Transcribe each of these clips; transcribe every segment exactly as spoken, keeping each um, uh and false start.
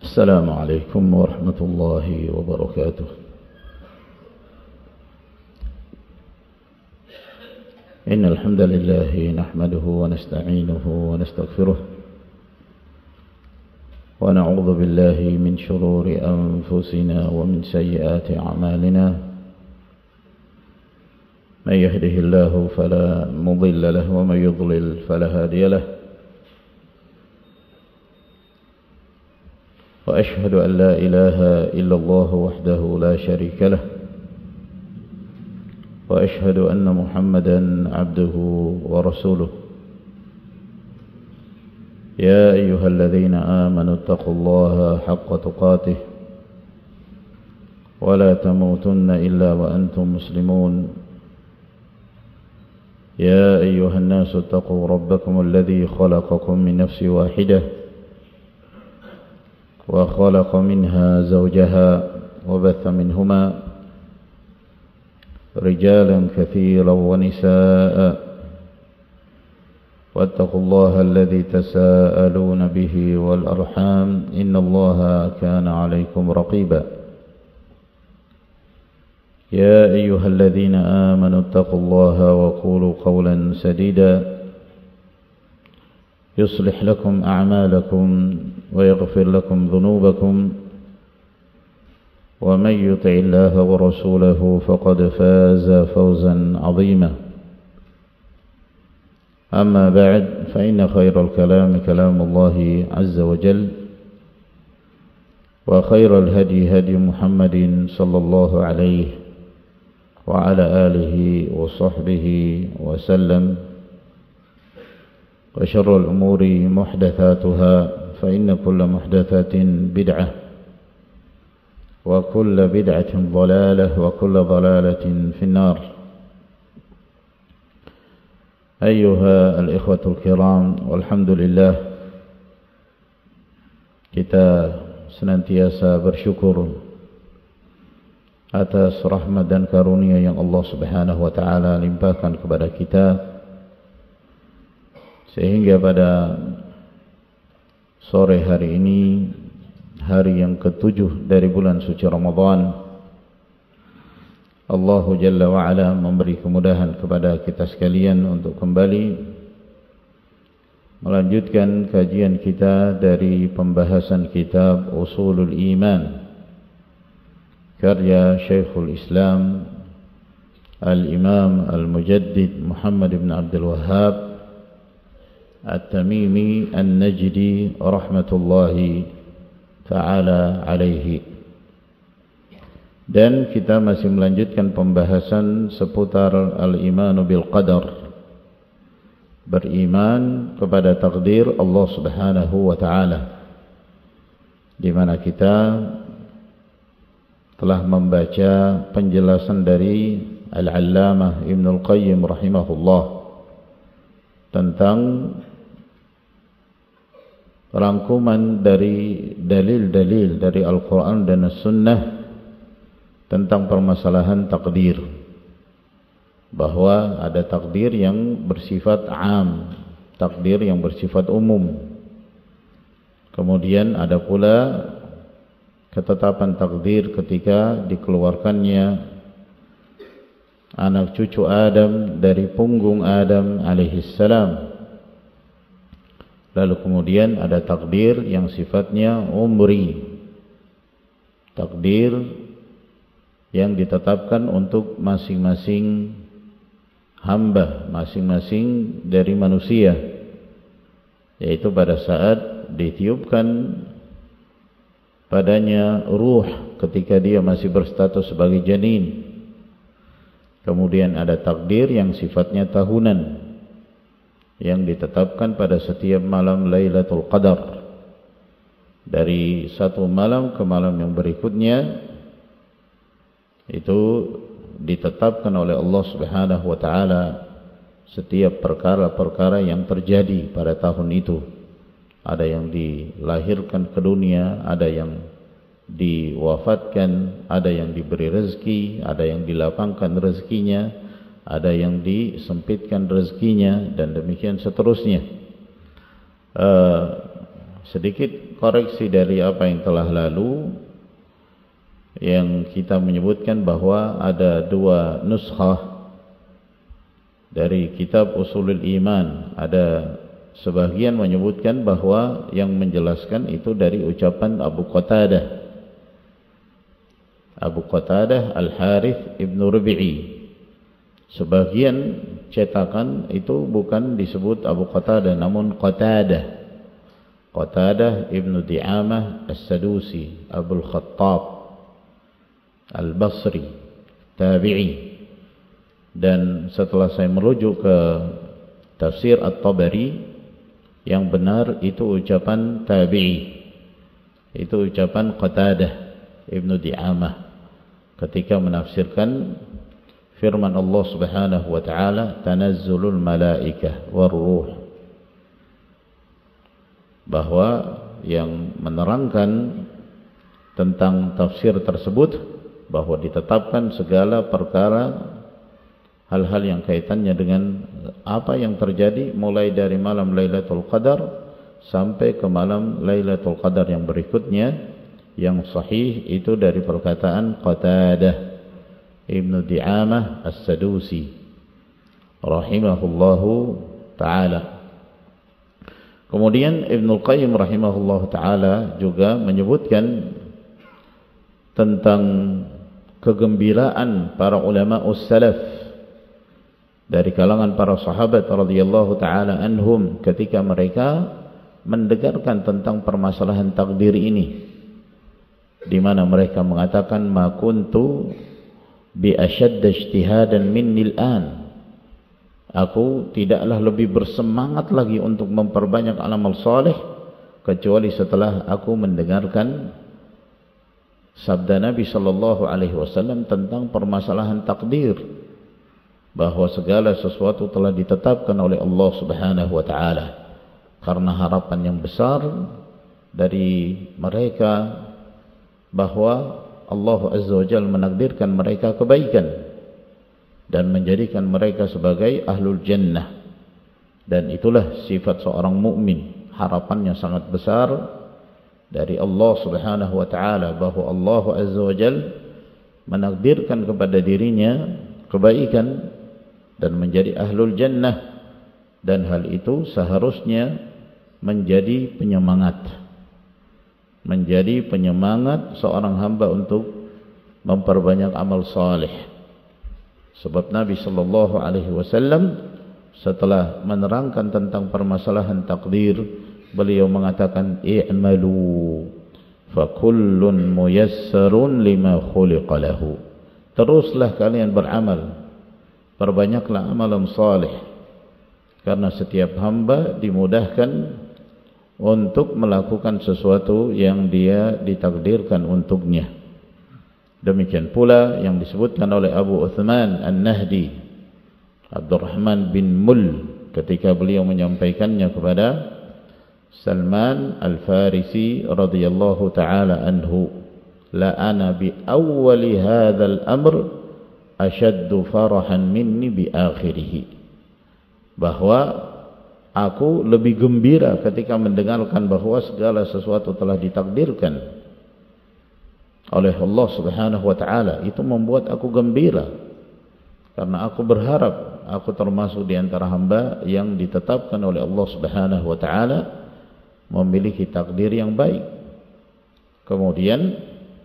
السلام عليكم ورحمة الله وبركاته. إن الحمد لله نحمده ونستعينه ونستغفره ونعوذ بالله من شرور أنفسنا ومن سيئات أعمالنا. من يهده الله فلا مضل له ومن يضلل فلا هادي له. وأشهد أن لا إله إلا الله وحده لا شريك له. وأشهد أن محمدا عبده ورسوله. يا أيها الذين آمنوا اتقوا الله حق تقاته ولا تموتن إلا وأنتم مسلمون. يا أيها الناس اتقوا ربكم الذي خلقكم من نفس واحدة وخلق منها زوجها وبث منهما رجالا كثيرا ونساء واتقوا الله الذي تساءلون به والأرحام إن الله كان عليكم رقيبا. يا أيها الذين آمنوا اتقوا الله وقولوا قولا سديدا يصلح لكم أعمالكم ويغفر لكم ذنوبكم ومن يطع الله ورسوله فقد فاز فوزا عظيما. أما بعد فإن خير الكلام كلام الله عز وجل وخير الهدي هدي محمد صلى الله عليه وعلى آله وصحبه وسلم. وشر الأمور محدثاتها فإن كل محدثة بدعة وكل بدعة ضلالة وكل ضلالة في النار. أيها الإخوة الكرام, walhamdulillah, kita senantiasa bersyukur atas rahmat dan karunia yang Allah Subhanahu wa taala limpahkan kepada kita, sehingga pada sore hari ini, hari yang ketujuh dari bulan suci Ramadan, Allah Jalla wa'ala memberi kemudahan kepada kita sekalian untuk kembali melanjutkan kajian kita dari pembahasan kitab Usulul Iman karya Syekhul Islam Al-Imam Al-Mujaddid Muhammad ibn Abdul Wahhab At-Tamimi An-Najdi rahmatullahi ta'ala alaihi. Dan kita masih melanjutkan pembahasan seputar al-imanu bil qadar, beriman kepada takdir Allah Subhanahu wa ta'ala, di mana kita telah membaca penjelasan dari Al-Allamah Ibnul Qayyim rahimahullah tentang rangkuman dari dalil-dalil dari Al-Quran dan As-Sunnah tentang permasalahan takdir, bahwa ada takdir yang bersifat am, takdir yang bersifat umum. Kemudian ada pula ketetapan takdir ketika dikeluarkannya anak cucu Adam dari punggung Adam alaihissalam. Lalu kemudian ada takdir yang sifatnya umri, takdir yang ditetapkan untuk masing-masing hamba, masing-masing dari manusia, yaitu pada saat ditiupkan padanya ruh ketika dia masih berstatus sebagai janin. Kemudian ada takdir yang sifatnya tahunan, yang ditetapkan pada setiap malam Lailatul Qadar. Dari satu malam ke malam yang berikutnya itu ditetapkan oleh Allah Subhanahu wa taala setiap perkara-perkara yang terjadi pada tahun itu. Ada yang dilahirkan ke dunia, ada yang diwafatkan, ada yang diberi rezeki, ada yang dilapangkan rezekinya, ada yang disempitkan rezekinya, dan demikian seterusnya. Uh, sedikit koreksi dari apa yang telah lalu, yang kita menyebutkan bahwa ada dua nuskhah dari kitab Ushulul Iman. Ada sebagian menyebutkan bahwa yang menjelaskan itu dari ucapan Abu Qatadah Abu Qatadah Al-Harith Ibn Rubi'i. Sebagian cetakan itu bukan disebut Abu Qatadah, namun Qatadah Qatadah Ibn Di'amah As-Sadusi Abul Khattab Al-Basri, tabi'i. Dan setelah saya merujuk ke tafsir At-Tabari, yang benar itu ucapan tabi'i, itu ucapan Qatadah Ibn Di'amah ketika menafsirkan firman Allah Subhanahu wa taala, tanazzulul malaikah waruh, bahwa yang menerangkan tentang tafsir tersebut bahwa ditetapkan segala perkara, hal-hal yang kaitannya dengan apa yang terjadi mulai dari malam Lailatul Qadar sampai ke malam Lailatul Qadar yang berikutnya. Yang sahih itu dari perkataan Qatadah Ibn Di'amah As-Sadusi rahimahullahu ta'ala. Kemudian Ibnul Qayyim rahimahullahu ta'ala juga menyebutkan tentang kegembiraan para ulama us-salaf dari kalangan para sahabat radhiyallahu ta'ala anhum ketika mereka mendengarkan tentang permasalahan takdir ini, di mana mereka mengatakan, ma kuntu bi ashadda ijtihadan minni al-an, aku tidaklah lebih bersemangat lagi untuk memperbanyak amal saleh kecuali setelah aku mendengarkan sabda Nabi sallallahu alaihi wasallam tentang permasalahan takdir, bahwa segala sesuatu telah ditetapkan oleh Allah Subhanahu wa taala. Karena harapan yang besar dari mereka bahwa Allah Azza wa Jalla menakdirkan mereka kebaikan dan menjadikan mereka sebagai ahlul jannah. Dan itulah sifat seorang mukmin, harapannya sangat besar dari Allah Subhanahu wa taala bahwa Allah Azza wa Jalla menakdirkan kepada dirinya kebaikan dan menjadi ahlul jannah, dan hal itu seharusnya menjadi penyemangat menjadi penyemangat seorang hamba untuk memperbanyak amal saleh. Sebab Nabi sallallahu alaihi wasallam setelah menerangkan tentang permasalahan takdir, beliau mengatakan, i'malu fa kullun muyassarun lima khuliqa lahu. Teruslah kalian beramal, perbanyaklah amalan saleh, karena setiap hamba dimudahkan untuk melakukan sesuatu yang dia ditakdirkan untuknya. Demikian pula yang disebutkan oleh Abu Uthman An-Nahdi, Abdurrahman bin Mul, ketika beliau menyampaikannya kepada Salman Al-Farisi radhiyallahu ta'ala anhu, la ana bi awwali hadzal amr ashaddu farahan minni bi akhirih, bahwa aku lebih gembira ketika mendengarkan bahwa segala sesuatu telah ditakdirkan oleh Allah Subhanahu wa taala. Itu membuat aku gembira karena aku berharap aku termasuk di antara hamba yang ditetapkan oleh Allah Subhanahu wa taala memiliki takdir yang baik. Kemudian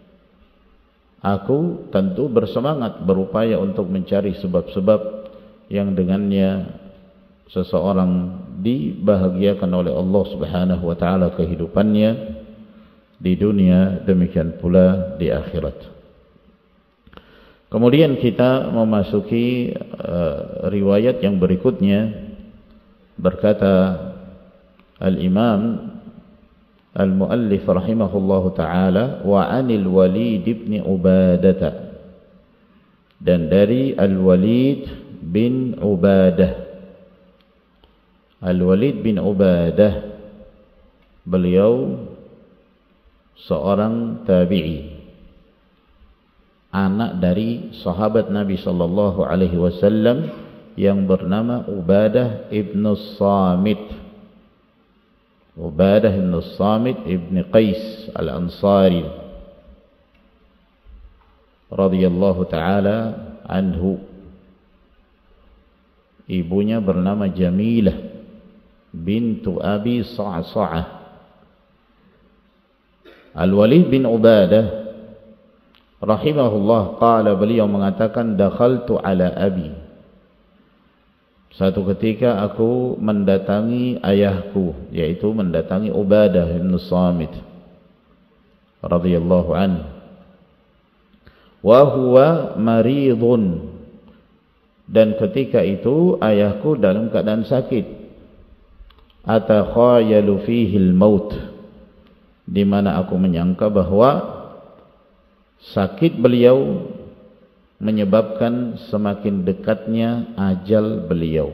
aku tentu bersemangat berupaya untuk mencari sebab-sebab yang dengannya seseorang dibahagiakan oleh Allah Subhanahu wa taala kehidupannya di dunia, demikian pula di akhirat. Kemudian kita memasuki uh, riwayat yang berikutnya. Berkata Al-Imam Al-Muallif rahimahullahu taala, wa 'anil Walid bin Ubadah, dan dari Al-Walid bin Ubadah. Al-Walid bin Ubadah, beliau seorang tabi'i, anak dari sahabat Nabi sallallahu alaihi wasallam yang bernama Ubadah ibn Samit. Ubadah bin Samit ibn Qais al-Ansari radhiyallahu ta'ala anhu. Ibunya bernama Jamilah bintu Abi Sa'sa'ah. Al-Walid bin Ubadah rahimahullah qala, beliau mengatakan, dakhaltu ala abi. Satu ketika aku mendatangi ayahku, yaitu mendatangi Ubadah bin Samit radhiyallahu anhu. Wa huwa maridun, dan ketika itu ayahku dalam keadaan sakit. Atakhayalu fihi al-maut, di mana aku menyangka bahwa sakit beliau menyebabkan semakin dekatnya ajal beliau.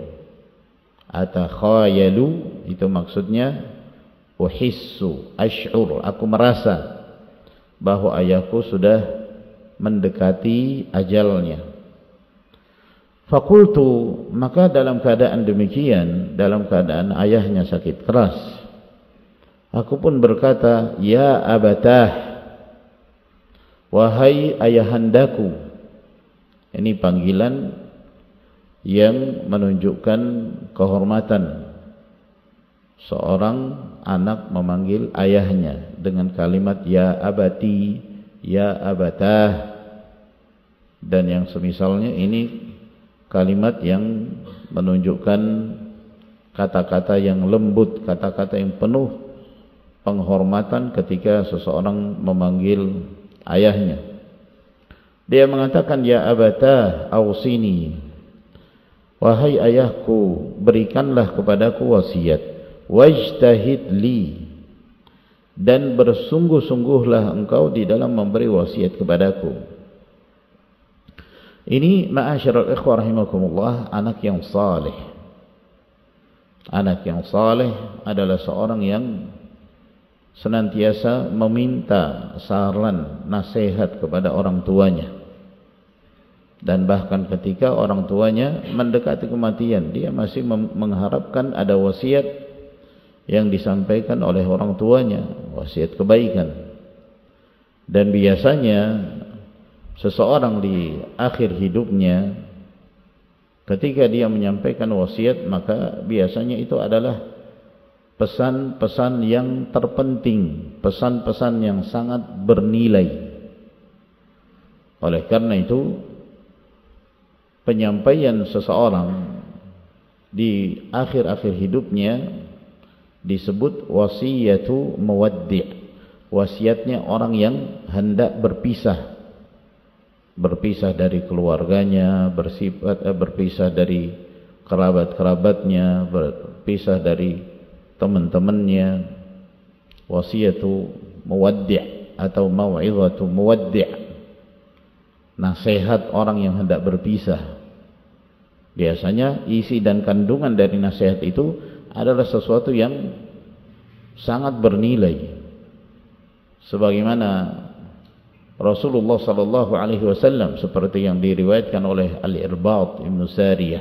Atakhayalu itu maksudnya uhissu, ash'ur, aku merasa bahwa ayahku sudah mendekati ajalnya. Fakultu, maka dalam keadaan demikian, dalam keadaan ayahnya sakit keras, aku pun berkata, ya abatah, wahai ayahandaku. Ini panggilan yang menunjukkan kehormatan. Seorang anak memanggil ayahnya dengan kalimat ya abati, ya abatah, dan yang semisalnya. Ini kalimat yang menunjukkan kata-kata yang lembut, kata-kata yang penuh penghormatan ketika seseorang memanggil ayahnya. Dia mengatakan, ya abatah ausini, wahai ayahku, berikanlah kepadaku wasiat. Wajtahid li, dan bersungguh-sungguhlah engkau di dalam memberi wasiat kepadaku. Ini ma'asyiral ikhwah rahimakumullah, anak yang saleh. Anak yang saleh adalah seorang yang senantiasa meminta saran, nasihat kepada orang tuanya. Dan bahkan ketika orang tuanya mendekati kematian, dia masih mengharapkan ada wasiat yang disampaikan oleh orang tuanya, wasiat kebaikan. Dan biasanya seseorang di akhir hidupnya, ketika dia menyampaikan wasiat, maka biasanya itu adalah pesan-pesan yang terpenting, pesan-pesan yang sangat bernilai. Oleh karena itu, penyampaian seseorang di akhir-akhir hidupnya disebut wasiyatu muwaddi', wasiatnya orang yang hendak berpisah. Berpisah dari keluarganya, bersifat, eh, berpisah dari kerabat-kerabatnya, berpisah dari teman-temannya. Wasiyatu muwaddi' atau mau'izatu muwaddi', nasihat orang yang hendak berpisah. Biasanya isi dan kandungan dari nasihat itu adalah sesuatu yang sangat bernilai, sebagaimana Rasulullah sallallahu alaihi wasallam seperti yang diriwayatkan oleh Al-Irbad Ibn Sariyah,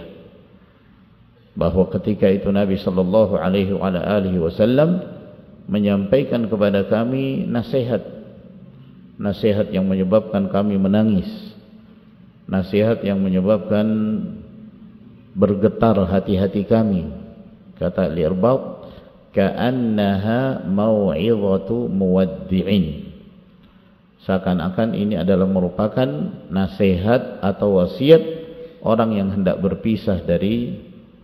bahwa ketika itu Nabi sallallahu alaihi wasallam menyampaikan kepada kami nasihat, nasihat yang menyebabkan kami menangis, nasihat yang menyebabkan bergetar hati-hati kami. Kata Al-Irbad, ka'annaha mau'izatu muwaddi'in, seakan-akan ini adalah merupakan nasihat atau wasiat orang yang hendak berpisah dari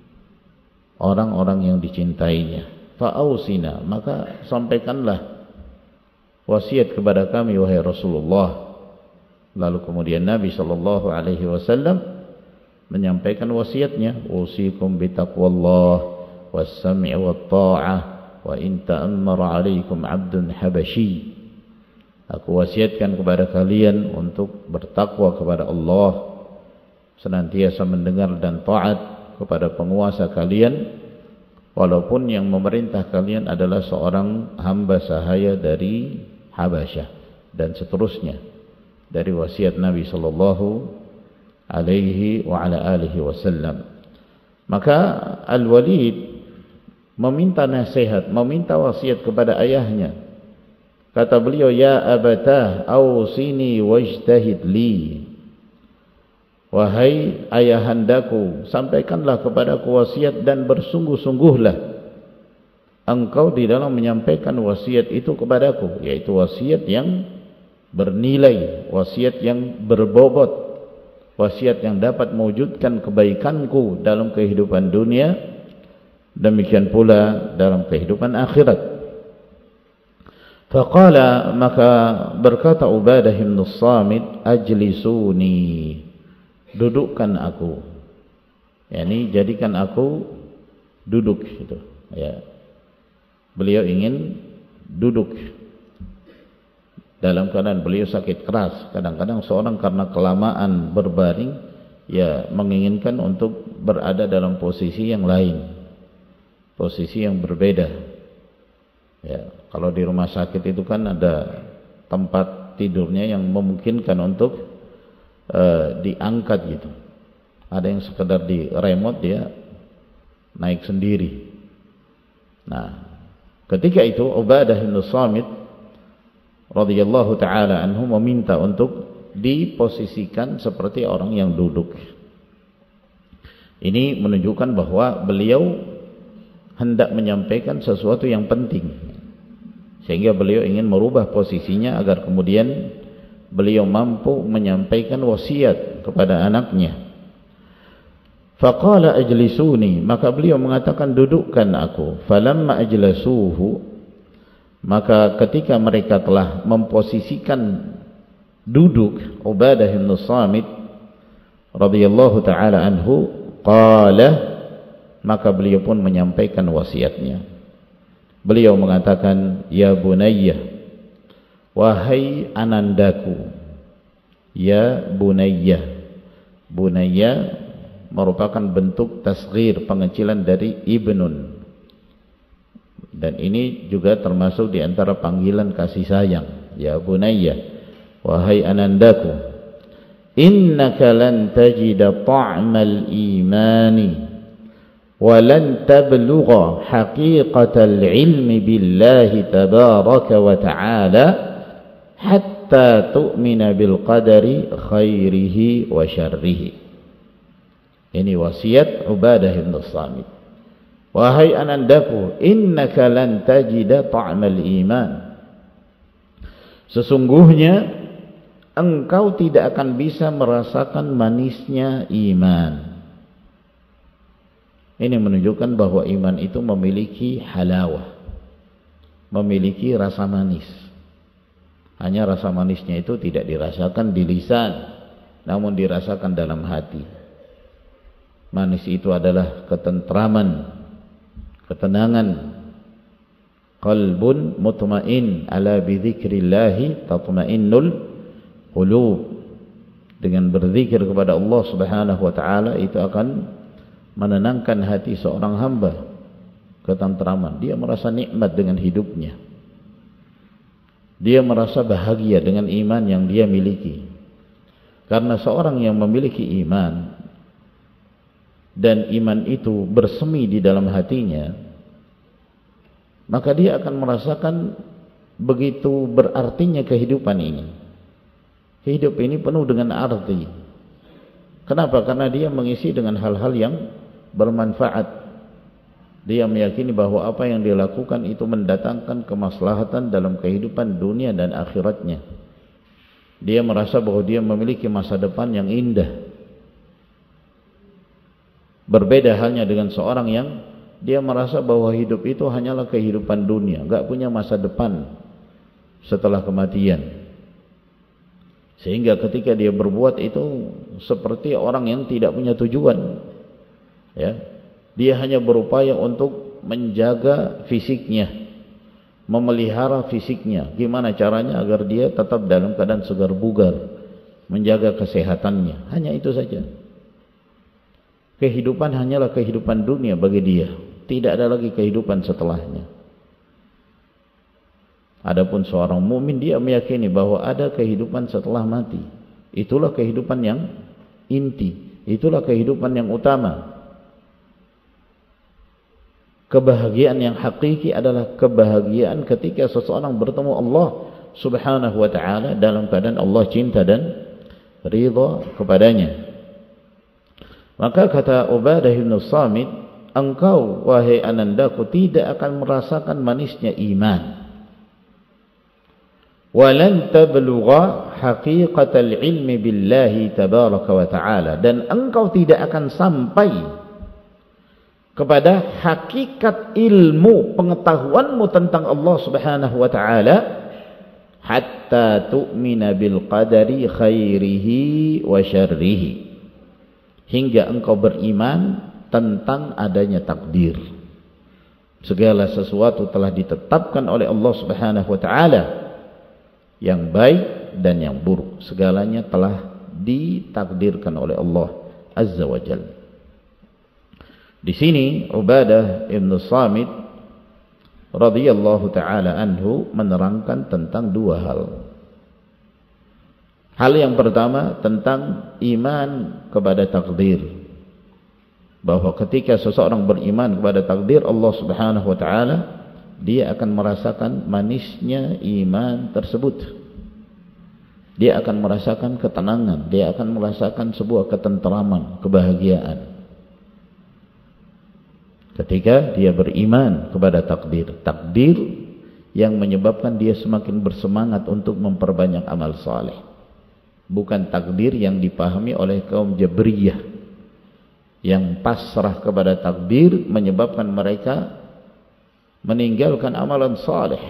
orang-orang yang dicintainya. Fa'ausina, maka sampaikanlah wasiat kepada kami wahai Rasulullah. Lalu kemudian Nabi sallallahu alaihi wasallam menyampaikan wasiatnya, usikum bitaqwallah was-sam'i wat-tha'ah wa in ta'ammara 'alaikum 'abdun habasyi. Aku wasiatkan kepada kalian untuk bertakwa kepada Allah, senantiasa mendengar dan taat kepada penguasa kalian, walaupun yang memerintah kalian adalah seorang hamba sahaya dari Habasyah, dan seterusnya dari wasiat Nabi sallallahu alaihi wa ala alihi wasallam. Maka Al-Walid meminta nasihat, meminta wasiat kepada ayahnya. Kata beliau, ya abatah awsini wajtahid li. Wahai ayahandaku, sampaikanlah kepadaku wasiat dan bersungguh-sungguhlah engkau di dalam menyampaikan wasiat itu kepadaku, yaitu wasiat yang bernilai, wasiat yang berbobot, wasiat yang dapat mewujudkan kebaikanku dalam kehidupan dunia, demikian pula dalam kehidupan akhirat. Faqala, maka berkata Ubadah bin Samit, ajlisuni, dudukkan aku, yakni jadikan aku duduk gitu ya. Beliau ingin duduk dalam keadaan beliau sakit keras. Kadang-kadang seorang karena kelamaan berbaring ya menginginkan untuk berada dalam posisi yang lain, posisi yang berbeda ya. Kalau di rumah sakit itu kan ada tempat tidurnya yang memungkinkan untuk Uh, diangkat gitu. Ada yang sekedar di remote dia naik sendiri. Nah, ketika itu Ubadah bin Samit radhiyallahu taala anhu meminta untuk diposisikan seperti orang yang duduk. Ini menunjukkan bahwa beliau hendak menyampaikan sesuatu yang penting, sehingga beliau ingin merubah posisinya agar kemudian beliau mampu menyampaikan wasiat kepada anaknya. Faqala ajlisuni, maka beliau mengatakan dudukkan aku. Falamma ajlasuhu, maka ketika mereka telah memposisikan duduk Ubadah bin Samit radhiyallahu taala anhu, qala, maka beliau pun menyampaikan wasiatnya. Beliau mengatakan, ya bunayya, wahai anandaku, ya bunayya. Bunayya merupakan bentuk tasghir, pengecilan dari ibnun, dan ini juga termasuk di antara panggilan kasih sayang. Ya bunayya, wahai anandaku, innaka lan tajida ta'mal imani wa lan tablugha haqiqatal ilmi billahi tabaraka wa ta'ala hatta tu'mina bil qadari khairihi wa syarrihi. Ini wasiat Ubadah bin Samit. Wahai anandaku, innaka lan tajida ta'mal iman, sesungguhnya engkau tidak akan bisa merasakan manisnya iman. Ini menunjukkan bahwa iman itu memiliki halawah, memiliki rasa manis. Hanya rasa manisnya itu tidak dirasakan di lisan, namun dirasakan dalam hati. Manis itu adalah ketentraman, ketenangan. Qalbun mutmain ala bidzikrillahi tatmainnul qulub. Dengan berzikir kepada Allah Subhanahu wa taala itu akan menenangkan hati seorang hamba. Ketentraman, dia merasa nikmat dengan hidupnya. Dia merasa bahagia dengan iman yang dia miliki. Karena seorang yang memiliki iman dan iman itu bersemi di dalam hatinya, maka dia akan merasakan begitu berartinya kehidupan ini. Hidup ini penuh dengan arti. Kenapa? Karena dia mengisi dengan hal-hal yang bermanfaat. Dia meyakini bahwa apa yang dilakukan itu mendatangkan kemaslahatan dalam kehidupan dunia dan akhiratnya. Dia merasa bahwa dia memiliki masa depan yang indah. Berbeda halnya dengan seorang yang dia merasa bahwa hidup itu hanyalah kehidupan dunia, enggak punya masa depan setelah kematian. Sehingga ketika dia berbuat itu seperti orang yang tidak punya tujuan. Ya. Dia hanya berupaya untuk menjaga fisiknya, memelihara fisiknya. Gimana caranya agar dia tetap dalam keadaan segar bugar, menjaga kesehatannya. Hanya itu saja. Kehidupan hanyalah kehidupan dunia bagi dia. Tidak ada lagi kehidupan setelahnya. Adapun seorang mukmin, dia meyakini bahwa ada kehidupan setelah mati. Itulah kehidupan yang inti. Itulah kehidupan yang utama. Kebahagiaan yang hakiki adalah kebahagiaan ketika seseorang bertemu Allah Subhanahu wa ta'ala dalam keadaan Allah cinta dan ridha kepadanya. Maka kata Ubadah bin Samit, engkau wahai anandaku tidak akan merasakan manisnya iman. Walan tablugha haqiqatal ilmi billahi tabaraka wa ta'ala, dan engkau tidak akan sampai kepada hakikat ilmu pengetahuanmu tentang Allah Subhanahu wa ta'ala hatta tu'mina bil qadari khairihi wa syarrihi, hingga engkau beriman tentang adanya takdir. Segala sesuatu telah ditetapkan oleh Allah Subhanahu wa ta'ala, yang baik dan yang buruk segalanya telah ditakdirkan oleh Allah Azza wa Jalla. Di sini Ubadah bin Samit radhiyallahu taala anhu menerangkan tentang dua hal. Hal yang pertama tentang iman kepada takdir, bahwa ketika seseorang beriman kepada takdir Allah Subhanahu wa taala, dia akan merasakan manisnya iman tersebut. Dia akan merasakan ketenangan, dia akan merasakan sebuah ketenteraman, kebahagiaan ketika dia beriman kepada takdir. Takdir yang menyebabkan dia semakin bersemangat untuk memperbanyak amal saleh, bukan takdir yang dipahami oleh kaum Jabriyah yang pasrah kepada takdir menyebabkan mereka meninggalkan amalan saleh.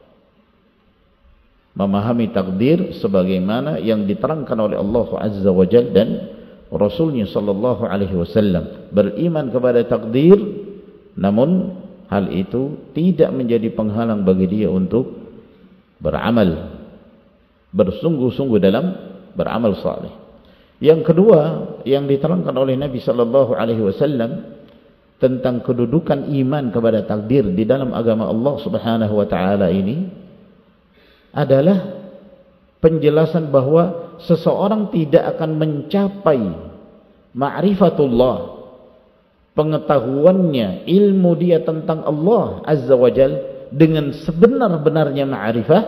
Memahami takdir sebagaimana yang diterangkan oleh Allah Azza wa Jalla dan Rasulnya sallallahu alaihi wasallam, beriman kepada takdir, namun hal itu tidak menjadi penghalang bagi dia untuk beramal, bersungguh-sungguh dalam beramal saleh. Yang kedua yang diterangkan oleh Nabi sallallahu alaihi wasallam tentang kedudukan iman kepada takdir di dalam agama Allah Subhanahu wa taala ini adalah penjelasan bahwa seseorang tidak akan mencapai ma'rifatullah, pengetahuannya, ilmu dia tentang Allah Azza wa Jal dengan sebenar-benarnya ma'rifah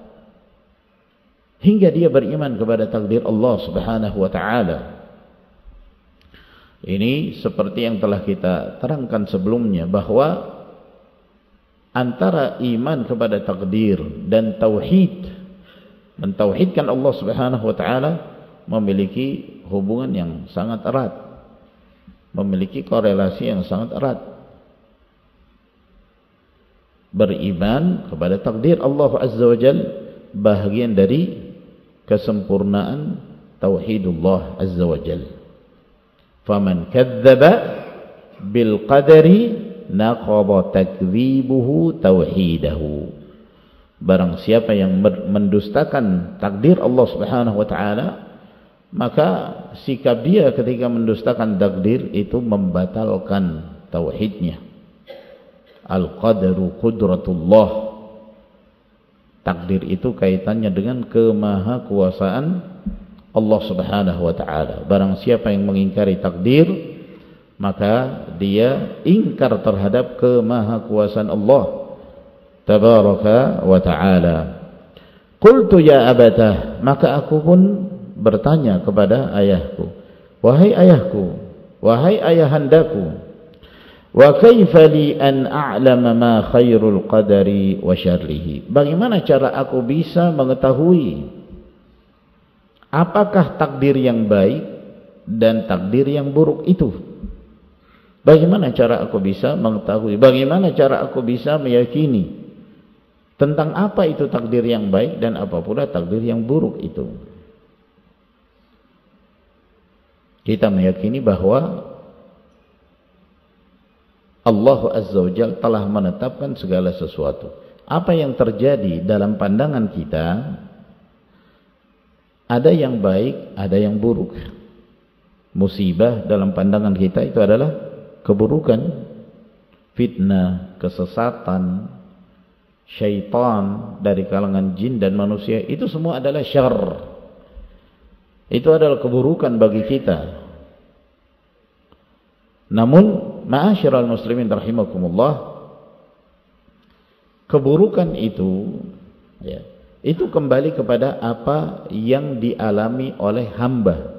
hingga dia beriman kepada takdir Allah Subhanahu wa taala. Ini seperti yang telah kita terangkan sebelumnya, bahwa antara iman kepada takdir dan tauhid, mentauhidkan Allah Subhanahu wa taala, memiliki hubungan yang sangat erat, memiliki korelasi yang sangat erat. Beriman kepada takdir Allah Azza wa Jalla bahagian dari kesempurnaan tauhidullah Azza wa Jalla. Faman kadzdzaba bil qadari naqaba takdzibuhu tauhidahu. Barang siapa yang mendustakan takdir Allah Subhanahu wa taala, maka sikap dia ketika mendustakan takdir itu membatalkan tauhidnya. Al-qadaru qudratullah. Takdir itu kaitannya dengan kemahakuasaan Allah Subhanahu wa taala. Barang siapa yang mengingkari takdir, maka dia ingkar terhadap kemahakuasaan Allah Tabaraka wa ta'ala. Qultu ya abatah, maka aku pun bertanya kepada ayahku, wahai ayahku, wahai ayahandaku, wa kaifa li an a'lama ma khairul qadari wa syarrihi, bagaimana cara aku bisa mengetahui apakah takdir yang baik dan takdir yang buruk itu? Bagaimana cara aku bisa mengetahui, bagaimana cara aku bisa meyakini tentang apa itu takdir yang baik dan apa pula takdir yang buruk itu? Kita meyakini bahwa Allah Azza wa Jalla telah menetapkan segala sesuatu. Apa yang terjadi dalam pandangan kita, ada yang baik, ada yang buruk. Musibah dalam pandangan kita itu adalah keburukan, fitnah, kesesatan, syaitan dari kalangan jin dan manusia, itu semua adalah syarr. Itu adalah keburukan bagi kita. Namun ma'asyiral muslimin rahimakumullah, keburukan itu ya, itu kembali kepada apa yang dialami oleh hamba.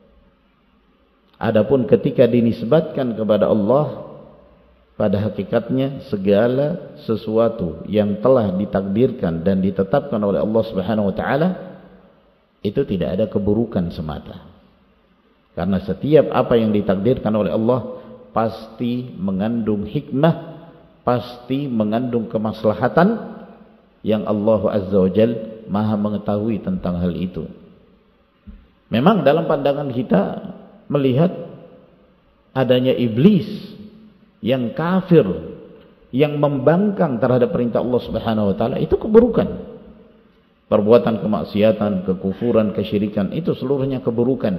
Adapun ketika dinisbatkan kepada Allah, pada hakikatnya segala sesuatu yang telah ditakdirkan dan ditetapkan oleh Allah Subhanahu wa taala itu tidak ada keburukan semata. Karena setiap apa yang ditakdirkan oleh Allah pasti mengandung hikmah, pasti mengandung kemaslahatan yang Allah Azza wa Jalla Maha mengetahui tentang hal itu. Memang dalam pandangan kita melihat adanya iblis yang kafir, yang membangkang terhadap perintah Allah Subhanahu wa taala, itu keburukan. Perbuatan kemaksiatan, kekufuran, kesyirikan, itu seluruhnya keburukan.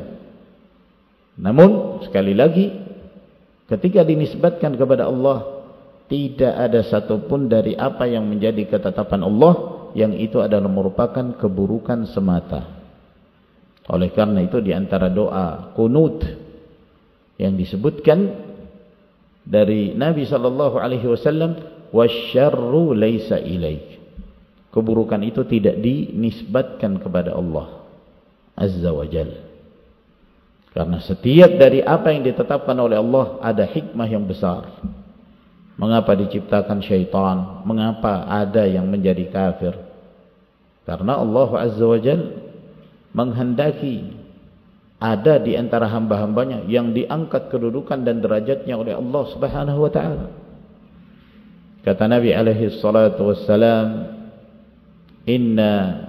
Namun sekali lagi, ketika dinisbatkan kepada Allah, tidak ada satupun dari apa yang menjadi ketetapan Allah yang itu adalah merupakan keburukan semata. Oleh karena itu di antara doa qunut yang disebutkan dari Nabi sallallahu alaihi wasallam, wasyarru laisa ilaik. Keburukan itu tidak dinisbatkan kepada Allah Azza wa Jalla. Karena setiap dari apa yang ditetapkan oleh Allah ada hikmah yang besar. Mengapa diciptakan syaitan? Mengapa ada yang menjadi kafir? Karena Allah Azza wa Jalla menghendaki ada di antara hamba-hambanya yang diangkat kedudukan dan derajatnya oleh Allah Subhanahu wa taala. Kata Nabi alaihi salatu wassalam, inna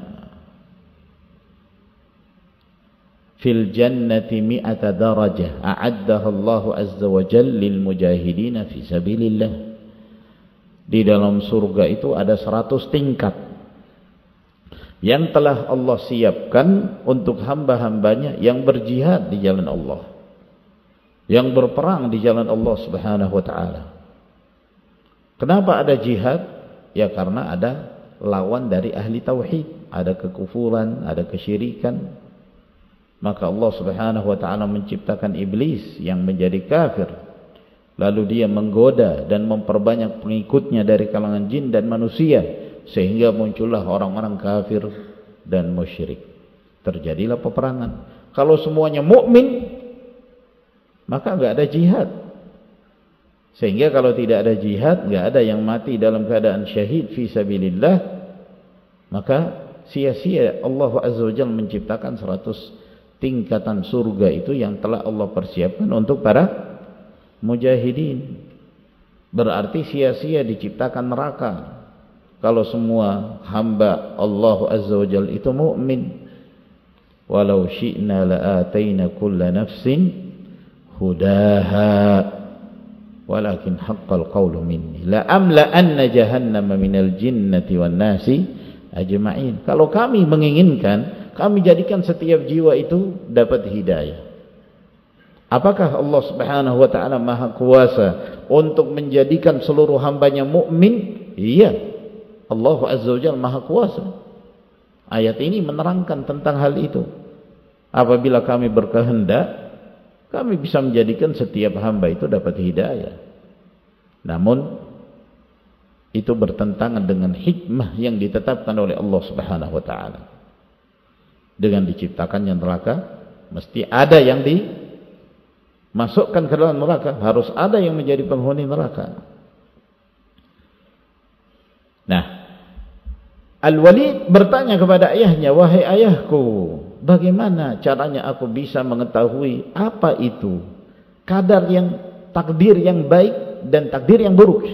fil jannati mi'ata darajah a'addaha Allah azza wa jalla lil mujahidin fi sabilillah. Di dalam surga itu ada seratus tingkat yang telah Allah siapkan untuk hamba-hambanya yang berjihad di jalan Allah, yang berperang di jalan Allah Subhanahu wa taala. Kenapa ada jihad? Ya karena ada lawan dari ahli tauhid, ada kekufuran, ada kesyirikan. Maka Allah Subhanahu wa taala menciptakan iblis yang menjadi kafir. Lalu dia menggoda dan memperbanyak pengikutnya dari kalangan jin dan manusia, sehingga muncullah orang-orang kafir dan musyrik. Terjadilah peperangan. Kalau semuanya mukmin, maka enggak ada jihad. Sehingga kalau tidak ada jihad, enggak ada yang mati dalam keadaan syahid fi sabilillah, maka sia-sia Allah Azza wa Jalla menciptakan seratus tingkatan surga itu yang telah Allah persiapkan untuk para mujahidin. Berarti sia-sia diciptakan neraka kalau semua hamba Allah Azza wa Jalla itu mukmin. Walau syi'na la'ataina kulla nafsin hudaha walakin haqqal qawlu minni la amla anna jahannama minal jinnati wan nasi ajma'in. Kalau kami menginginkan, kami jadikan setiap jiwa itu dapat hidayah. Apakah Allah Subhanahu wa taala Maha Kuasa untuk menjadikan seluruh hambanya mukmin? Iya. Allah Azza wa Jalla Maha Kuasa. Ayat ini menerangkan tentang hal itu. Apabila kami berkehendak, kami bisa menjadikan setiap hamba itu dapat hidayah. Namun itu bertentangan dengan hikmah yang ditetapkan oleh Allah Subhanahu wa taala. Dengan diciptakannya neraka, mesti ada yang dimasukkan ke dalam neraka, harus ada yang menjadi penghuni neraka. Nah, Al-Walid bertanya kepada ayahnya, wahai ayahku, bagaimana caranya aku bisa mengetahui apa itu kadar yang takdir yang baik dan takdir yang buruk?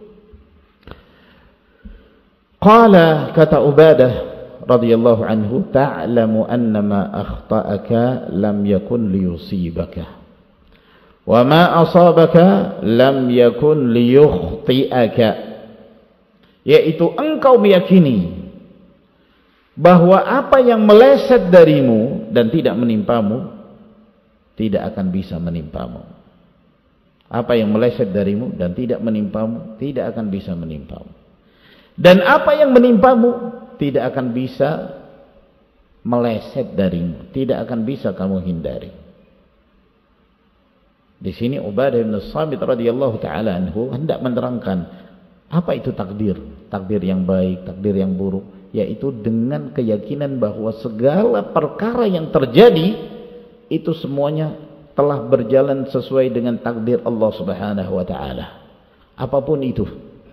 Qala, kata Ubadah radhiyallahu anhu, ta'lamu annama akhta'aka lam yakun liyusibaka wa ma asabaka lam yakun liyukhti'aka. Yaitu engkau meyakini bahwa apa yang meleset darimu dan tidak menimpamu tidak akan bisa menimpamu. Apa yang meleset darimu dan tidak menimpamu tidak akan bisa menimpamu. Dan apa yang menimpamu tidak akan bisa meleset darimu, tidak akan bisa kamu hindari. Di sini Ubadah bin Samit radhiyallahu taala anhu hendak menerangkan apa itu takdir, takdir yang baik, takdir yang buruk, yaitu dengan keyakinan bahwa segala perkara yang terjadi itu semuanya telah berjalan sesuai dengan takdir Allah Subhanahu wa taala. Apapun itu.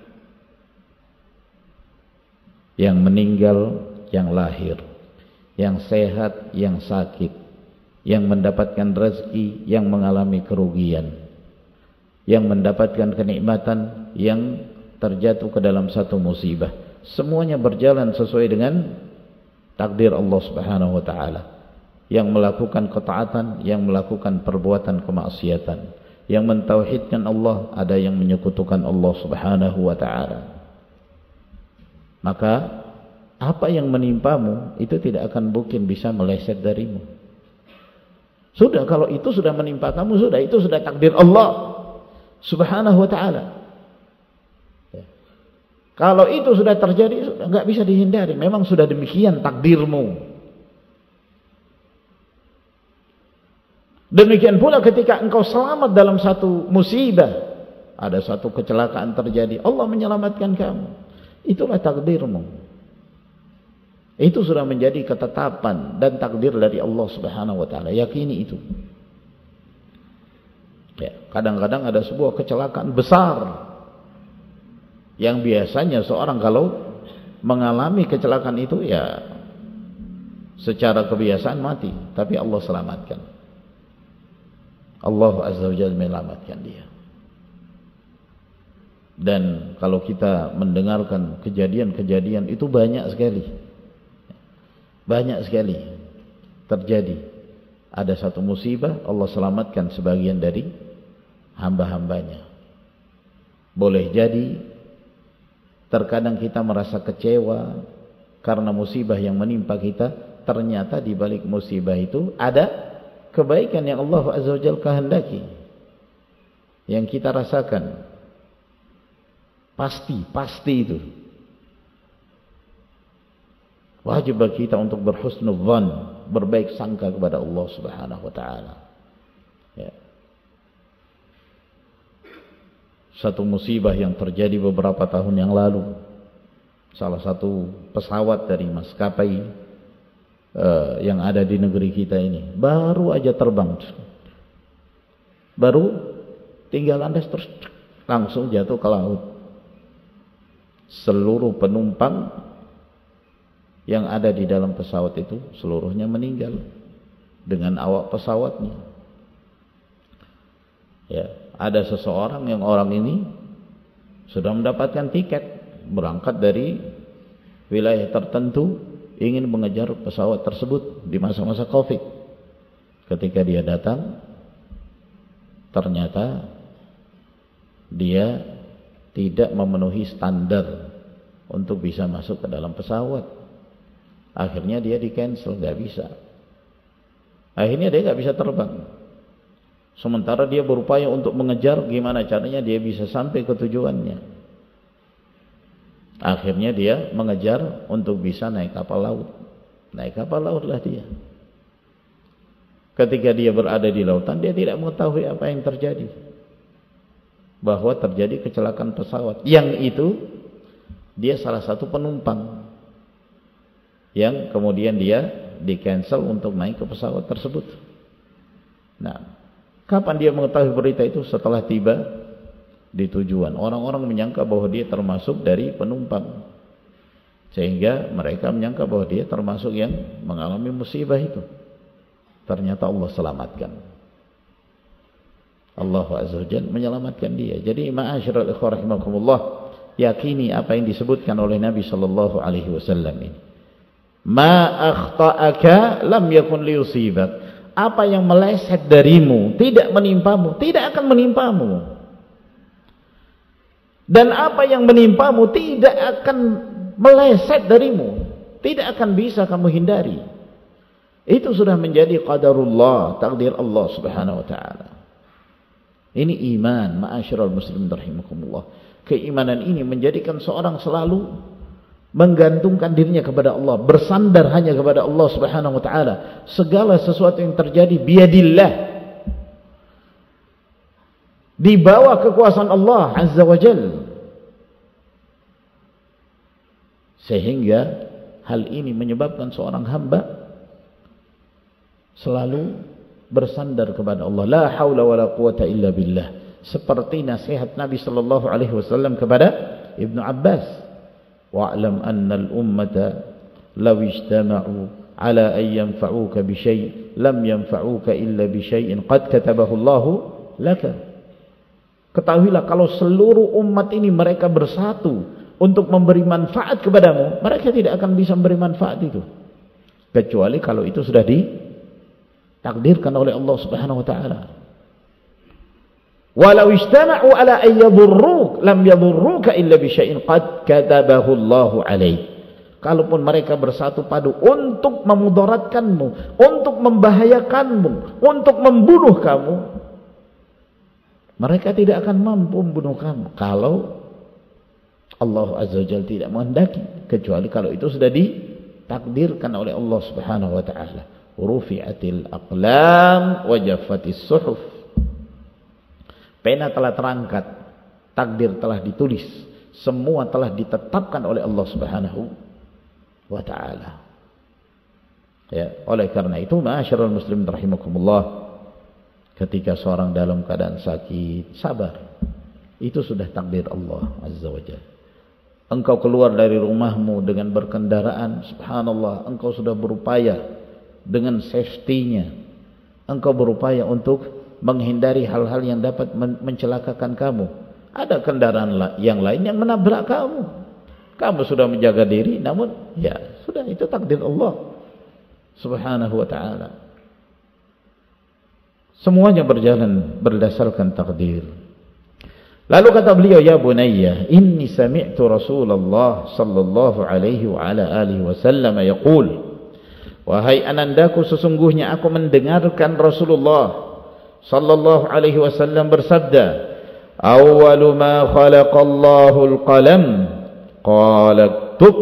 Yang meninggal, yang lahir, yang sehat, yang sakit, yang mendapatkan rezeki, yang mengalami kerugian, yang mendapatkan kenikmatan, yang terjatuh ke dalam satu musibah, semuanya berjalan sesuai dengan takdir Allah Subhanahu wa taala. Yang melakukan ketaatan, yang melakukan perbuatan kemaksiatan, yang mentauhidkan Allah, ada yang menyekutukan Allah Subhanahu wa taala. Maka apa yang menimpamu itu tidak akan mungkin bisa meleset darimu. Sudah, kalau itu sudah menimpa kamu, sudah, itu sudah takdir Allah Subhanahu wa taala. Ya. Kalau itu sudah terjadi, sudah enggak bisa dihindari. Memang sudah demikian takdirmu. Demikian pula ketika engkau selamat dalam satu musibah, ada satu kecelakaan terjadi, Allah menyelamatkan kamu. Itulah takdirmu. Itu sudah menjadi ketetapan dan takdir dari Allah Subhanahu wa taala. Yakini itu. Ya, kadang-kadang ada sebuah kecelakaan besar yang biasanya seorang kalau mengalami kecelakaan itu ya secara kebiasaan mati, tapi Allah selamatkan. Allah Azza wa Jalla menyelamatkan dia. Dan kalau kita mendengarkan kejadian-kejadian itu banyak sekali. Banyak sekali terjadi. Ada satu musibah, Allah selamatkan sebagian dari hamba-hambanya. Boleh jadi terkadang kita merasa kecewa karena musibah yang menimpa kita, ternyata di balik musibah itu ada kebaikan yang Allah Azza wa Jalla kehendaki, yang kita rasakan. Pasti, pasti itu. Wajib bagi kita untuk berhusnudzan, berbaik sangka kepada Allah Subhanahu wa taala. Ya. Satu musibah yang terjadi beberapa tahun yang lalu. Salah satu pesawat dari maskapai uh, yang ada di negeri kita ini baru aja terbang. Baru tinggal landas terus langsung jatuh ke laut. Seluruh penumpang yang ada di dalam pesawat itu seluruhnya meninggal dengan awak pesawatnya. Ya, ada seseorang yang orang ini sudah mendapatkan tiket berangkat dari wilayah tertentu, ingin mengejar pesawat tersebut di masa-masa Covid. Ketika dia datang, ternyata dia tidak memenuhi standar untuk bisa masuk ke dalam pesawat. Akhirnya dia di cancel, nggak bisa. Akhirnya dia nggak bisa terbang. Sementara dia berupaya untuk mengejar gimana caranya dia bisa sampai ke tujuannya. Akhirnya dia mengejar untuk bisa naik kapal laut. Naik kapal lautlah dia. Ketika dia berada di lautan, dia tidak mengetahui apa yang terjadi. Bahwa terjadi kecelakaan pesawat. Yang itu dia salah satu penumpang yang kemudian dia di cancel untuk naik ke pesawat tersebut. Nah, kapan dia mengetahui berita itu? Setelah tiba di tujuan. Orang-orang menyangka bahwa dia termasuk dari penumpang, sehingga mereka menyangka bahwa dia termasuk yang mengalami musibah itu. Ternyata Allah selamatkan. Allah Azza wa Jalla menyelamatkan dia. Jadi ma'asyiral ikhwah rahimakumullah, yakini apa yang disebutkan oleh Nabi sallallahu alaihi wasallam ini. Ma akhta'aka lam yakun liyusibak. Apa yang meleset darimu tidak menimpamu, tidak akan menimpamu. Dan apa yang menimpamu tidak akan meleset darimu, tidak akan bisa kamu hindari. Itu sudah menjadi qadarullah, takdir Allah Subhanahu wa taala. Ini iman, ma'asyiral muslimin rahimakumullah. Keimanan ini menjadikan seorang selalu menggantungkan dirinya kepada Allah, bersandar hanya kepada Allah Subhanahu wa taala. Segala sesuatu yang terjadi biadillah. di bawah kekuasaan Allah Azza wa Jalla. Sehingga hal ini menyebabkan seorang hamba selalu bersandar kepada Allah. La haula wala quwata illa billah. Seperti nasihat Nabi sallallahu alaihi wasallam kepada Ibnu Abbas, wa'lam anna al-ummata law ijtama'u ala an yanfa'uka bi syai' lam yanfa'uka illa bi syai'in qad katabahu Allah laka. Ketahuilah kalau seluruh umat ini mereka bersatu untuk memberi manfaat kepadamu, mereka tidak akan bisa memberi manfaat itu kecuali kalau itu sudah ditakdirkan oleh Allah Subhanahu wa taala. Walau ijtama'u ala an yadurruk lam yadurruka illa bi syai'in qad katabahu Allah alaik. Kalaupun mereka bersatu padu untuk memudaratkanmu, untuk membahayakanmu, untuk membunuh kamu, mereka tidak akan mampu membunuh kamu kalau Allah Azza wa Jalla tidak menghendaki, kecuali kalau itu sudah ditakdirkan oleh Allah Subhanahu wa taala. Rufi'atil aqlam wa jaffatis suhuf. Pena telah terangkat, takdir telah ditulis, semua telah ditetapkan oleh Allah Subhanahu wa taala. Ya, oleh karena itu ma'asyiral muslimin rahimakumullah, ketika seorang dalam keadaan sakit, sabar. Itu sudah takdir Allah Azza wa Jalla. Engkau keluar dari rumahmu dengan berkendaraan, subhanallah, engkau sudah berupaya dengan safety-nya. Engkau berupaya untuk menghindari hal-hal yang dapat mencelakakan kamu. Ada kendaraan yang lain yang menabrak kamu. Kamu sudah menjaga diri, namun ya sudah, itu takdir Allah Subhanahu wa taala. Semuanya berjalan berdasarkan takdir. Lalu kata beliau, ya bunayya, inni sami'tu Rasulullah sallallahu alaihi wa ala alihi wasallam yaqul, wahai anandaku, sesungguhnya aku mendengarkan Rasulullah sallallahu alaihi wasallam bersabda, awwalu ma khalaqallahu al-qalam qala uktub.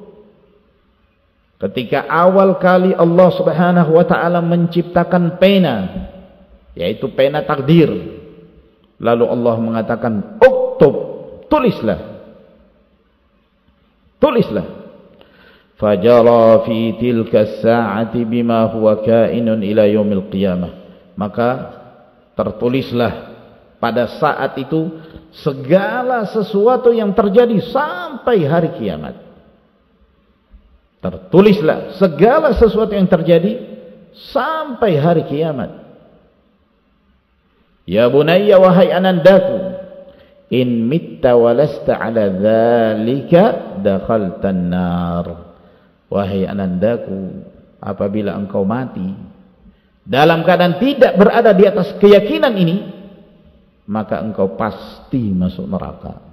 Ketika awal kali Allah Subhanahu wa taala menciptakan pena, yaitu pena takdir, lalu Allah mengatakan, uktub, tulislah. Tulislah. Fajara fi tilka as-sa'ati bima huwa kainun ila yaumil qiyamah. Maka tertulislah pada saat itu segala sesuatu yang terjadi sampai hari kiamat. Tertulislah segala sesuatu yang terjadi sampai hari kiamat. Ya bunayya, wahai anandaku, in mitta walasta ala dzalika dakhaltan nar. Wahai anandaku, apabila engkau mati dalam keadaan tidak berada di atas keyakinan ini, maka engkau pasti masuk neraka.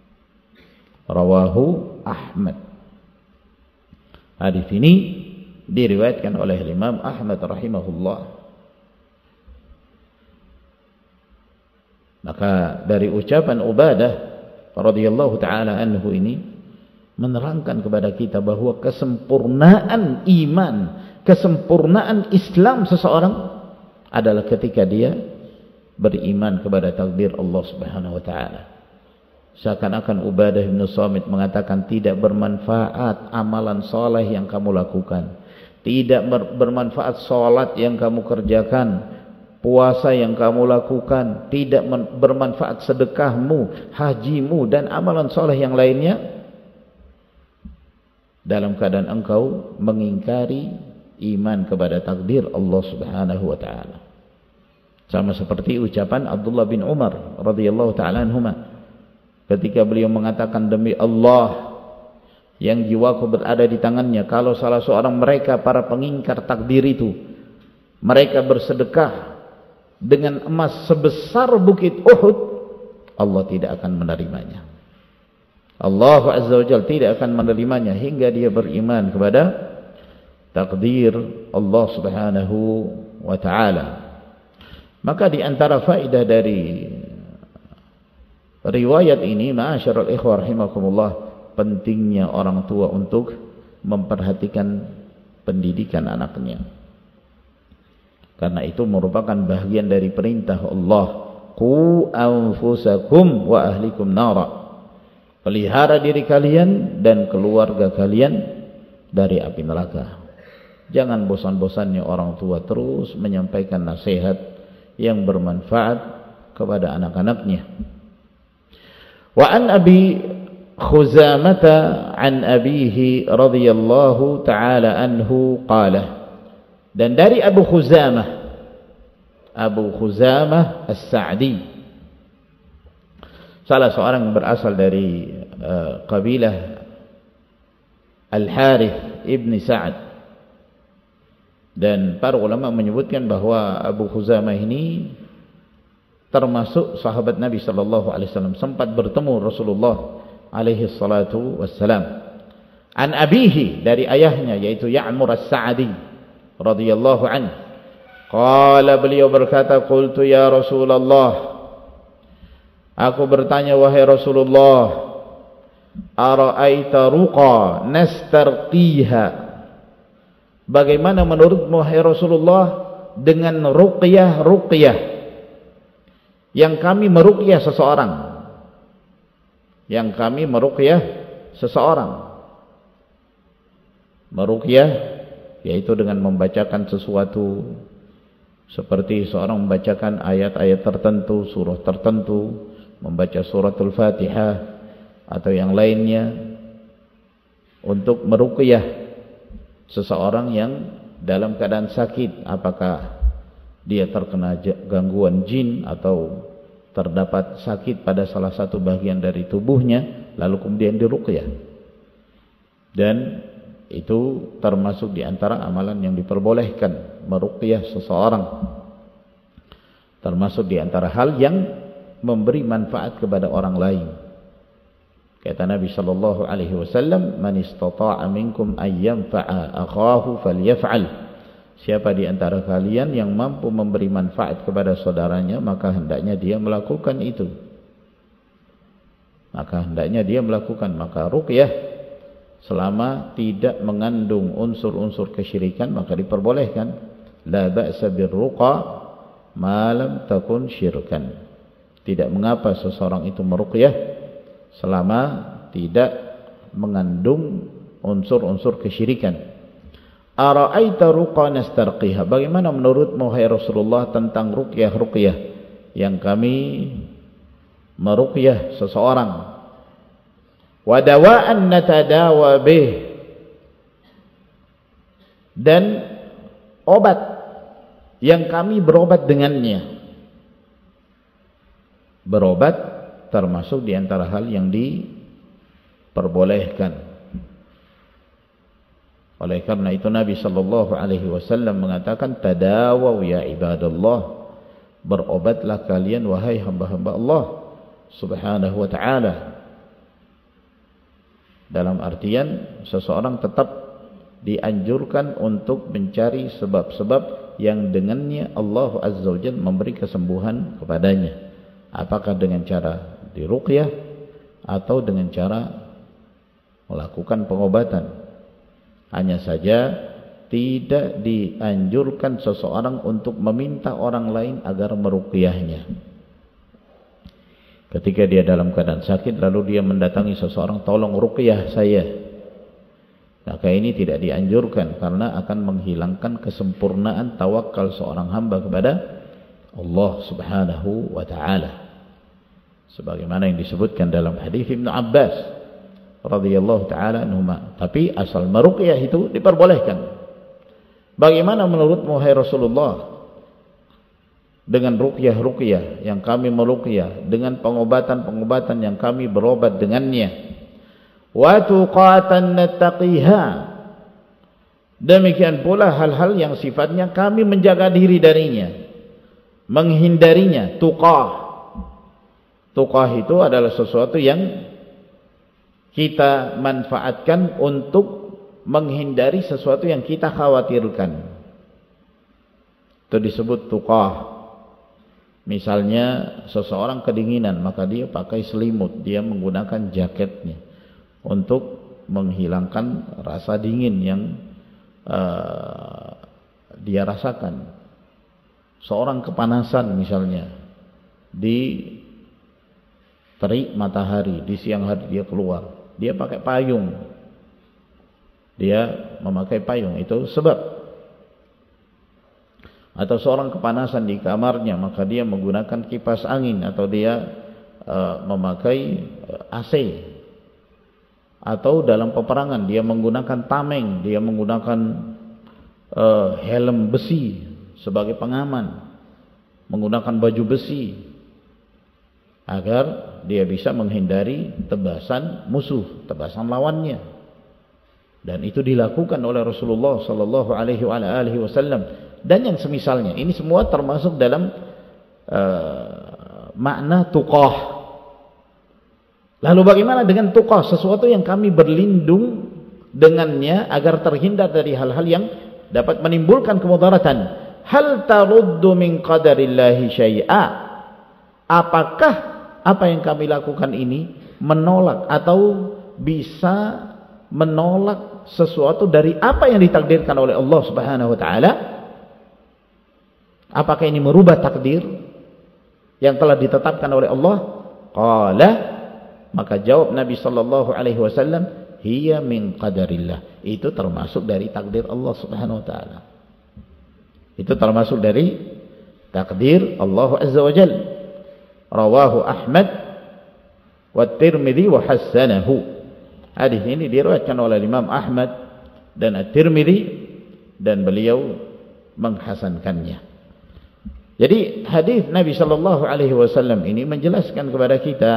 Rawahu Ahmad. Hadis ini diriwayatkan oleh Imam Ahmad rahimahullah. Maka dari ucapan Ubadah radhiyallahu taala anhu ini menerangkan kepada kita bahwa kesempurnaan iman, kesempurnaan Islam seseorang adalah ketika dia beriman kepada takdir Allah Subhanahu wa taala. Seakan-akan Ubadah bin Samit mengatakan, tidak bermanfaat amalan soleh yang kamu lakukan, tidak bermanfaat salat yang kamu kerjakan, puasa yang kamu lakukan, tidak bermanfaat sedekahmu, hajimu, dan amalan soleh yang lainnya, dalam keadaan engkau mengingkari iman kepada takdir Allah Subhanahu wa taala. Sama seperti ucapan Abdullah bin Umar radhiyallahu taala anhuma, ketika beliau mengatakan, demi Allah yang jiwaku berada di tangannya, kalau salah seorang mereka para pengingkar takdir itu, mereka bersedekah dengan emas sebesar bukit Uhud, Allah tidak akan menerimanya. Allah Azza wa Jalla tidak akan menerimanya hingga dia beriman kepada takdir Allah Subhanahu wa taala. Maka di antara faedah dari riwayat ini, ma'asyiral ikhwah rahimakumullah, pentingnya orang tua untuk memperhatikan pendidikan anaknya. Karena itu merupakan bagian dari perintah Allah qu anfusakum wa ahlikum nara. Pelihara diri kalian dan keluarga kalian dari api neraka. Jangan bosan-bosannya orang tua terus menyampaikan nasihat yang bermanfaat kepada anak-anaknya. Wa an Abi Khuzamah an abihi radhiyallahu ta'ala anhu qala. Dan dari Abu Khuzamah, Abu Khuzamah As-Sa'di, salah seorang yang berasal dari uh, kabilah Al-Harith ibn Sa'ad. Dan para ulama menyebutkan bahwa Abu Khuzamah ini termasuk sahabat Nabi sallallahu alaihi wasallam, sempat bertemu Rasulullah alaihi salatu wassalam. An abihi, dari ayahnya yaitu Ya'mur As-Sa'di radhiyallahu anhu. Qala, beliau berkata, qultu ya Rasulullah, aku bertanya wahai Rasulullah, ara'aita ruqa nastarqiha, bagaimana menurutmu wahai Rasulullah dengan ruqyah ruqyah yang kami meruqyah seseorang, yang kami meruqyah seseorang. Meruqyah yaitu dengan membacakan sesuatu, seperti seorang membacakan ayat-ayat tertentu, surah tertentu, membaca suratul Fatihah atau yang lainnya, untuk meruqyah seseorang yang dalam keadaan sakit, apakah dia terkena gangguan jin atau terdapat sakit pada salah satu bagian dari tubuhnya, lalu kemudian diruqyah. Dan itu termasuk di antara amalan yang diperbolehkan, meruqyah seseorang, termasuk di antara hal yang memberi manfaat kepada orang lain. Kata Nabi sallallahu alaihi wasallam, man istata'a minkum ay yanfa'a akhahu falyaf'al. Siapa di antara kalian yang mampu memberi manfaat kepada saudaranya, maka hendaknya dia melakukan itu. Maka hendaknya dia melakukan. Maka ruqyah selama tidak mengandung unsur-unsur kesyirikan maka diperbolehkan. La ba'sa birruqa ma lam takun syirkan. Tidak mengapa seseorang itu meruqyah selama tidak mengandung unsur-unsur kesyirikan. Ara'aita ruqa nastarqiha, bagaimana menurutmu hai Rasulullah tentang ruqyah-ruqyah yang kami meruqyah seseorang. Wa dawa'an natadawa bih, dan obat yang kami berobat dengannya. Berobat termasuk di antara hal yang diperbolehkan. Oleh karena itu Nabi sallallahu alaihi wasallam mengatakan, tadawaw ya ibadallah, berobatlah kalian wahai hamba-hamba Allah subhanahu wa ta'ala. Dalam artian seseorang tetap dianjurkan untuk mencari sebab-sebab yang dengannya Allah azza wa jalla memberi kesembuhan kepadanya. Apakah dengan cara diruqyah atau dengan cara melakukan pengobatan. Hanya saja tidak dianjurkan seseorang untuk meminta orang lain agar meruqyahnya. Ketika dia dalam keadaan sakit lalu dia mendatangi seseorang, tolong ruqyah saya, maka ini tidak dianjurkan karena akan menghilangkan kesempurnaan tawakal seorang hamba kepada Allah subhanahu wa ta'ala. Sebagaimana yang disebutkan dalam hadis Ibnu Abbas radhiyallahu ta'ala anhuma. Tapi asal meruqyah itu diperbolehkan. Bagaimana menurutmu hai Rasulullah dengan ruqyah-ruqyah yang kami meruqyah, dengan pengobatan-pengobatan yang kami berobat dengannya. Wa tuqatan nattaqiha, demikian pula hal-hal yang sifatnya kami menjaga diri darinya, menghindarinya. Tuqah, tuqah itu adalah sesuatu yang kita manfaatkan untuk menghindari sesuatu yang kita khawatirkan. Itu disebut tuqah. Misalnya seseorang kedinginan, maka dia pakai selimut, dia menggunakan jaketnya untuk menghilangkan rasa dingin yang uh, dia rasakan. Seorang kepanasan misalnya, di terik matahari, di siang hari dia keluar, dia pakai payung, dia memakai payung, itu sebab. Atau seorang kepanasan di kamarnya, maka dia menggunakan kipas angin, atau dia uh, memakai uh, A C. Atau dalam peperangan dia menggunakan tameng, dia menggunakan uh, helm besi sebagai pengaman, menggunakan baju besi agar dia bisa menghindari tebasan musuh, tebasan lawannya. Dan itu dilakukan oleh Rasulullah sallallahu alaihi wasallam dan yang semisalnya. Ini semua termasuk dalam uh, makna tuqah. Lalu bagaimana dengan tuqah? Sesuatu yang kami berlindung dengannya agar terhindar dari hal-hal yang dapat menimbulkan kemudaratan. Hal taruddu min qadarillahi syai'a? Apakah apa yang kami lakukan ini menolak atau bisa menolak sesuatu dari apa yang ditakdirkan oleh Allah Subhanahu wa taala? Apakah ini merubah takdir yang telah ditetapkan oleh Allah? Qala, maka jawab Nabi sallallahu alaihi wasallam, hiya min qadarillah. Itu termasuk dari takdir Allah Subhanahu wa taala. Itu termasuk dari takdir Allah Azza wa Jalla. Rawahu Ahmad wa Tirmidzi wa hassanahu. Hadis ini diriwayatkan oleh Imam Ahmad dan At-Tirmidzi dan beliau menghasankannya. Jadi hadis Nabi sallallahu alaihi wasallam ini menjelaskan kepada kita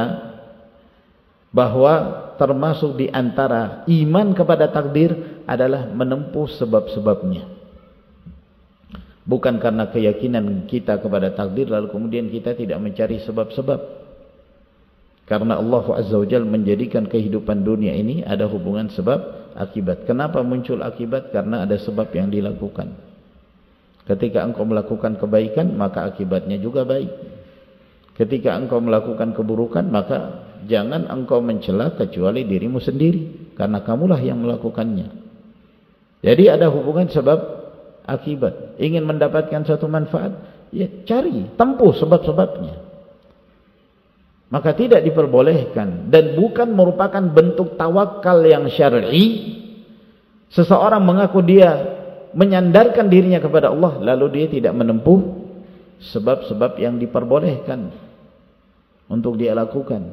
bahwa termasuk di antara iman kepada takdir adalah menempuh sebab-sebabnya. Bukan karena keyakinan kita kepada takdir lalu kemudian kita tidak mencari sebab-sebab. Karena Allah Azza wa Jalla menjadikan kehidupan dunia ini ada hubungan sebab akibat. Kenapa muncul akibat? Karena ada sebab yang dilakukan. Ketika engkau melakukan kebaikan, maka akibatnya juga baik. Ketika engkau melakukan keburukan, maka jangan engkau mencela kecuali dirimu sendiri, karena kamulah yang melakukannya. Jadi ada hubungan sebab akibat. Ingin mendapatkan satu manfaat, ya cari, tempuh sebab-sebabnya. Maka tidak diperbolehkan dan bukan merupakan bentuk tawakal yang syar'i. Seseorang mengaku dia menyandarkan dirinya kepada Allah lalu dia tidak menempuh sebab-sebab yang diperbolehkan untuk dia lakukan.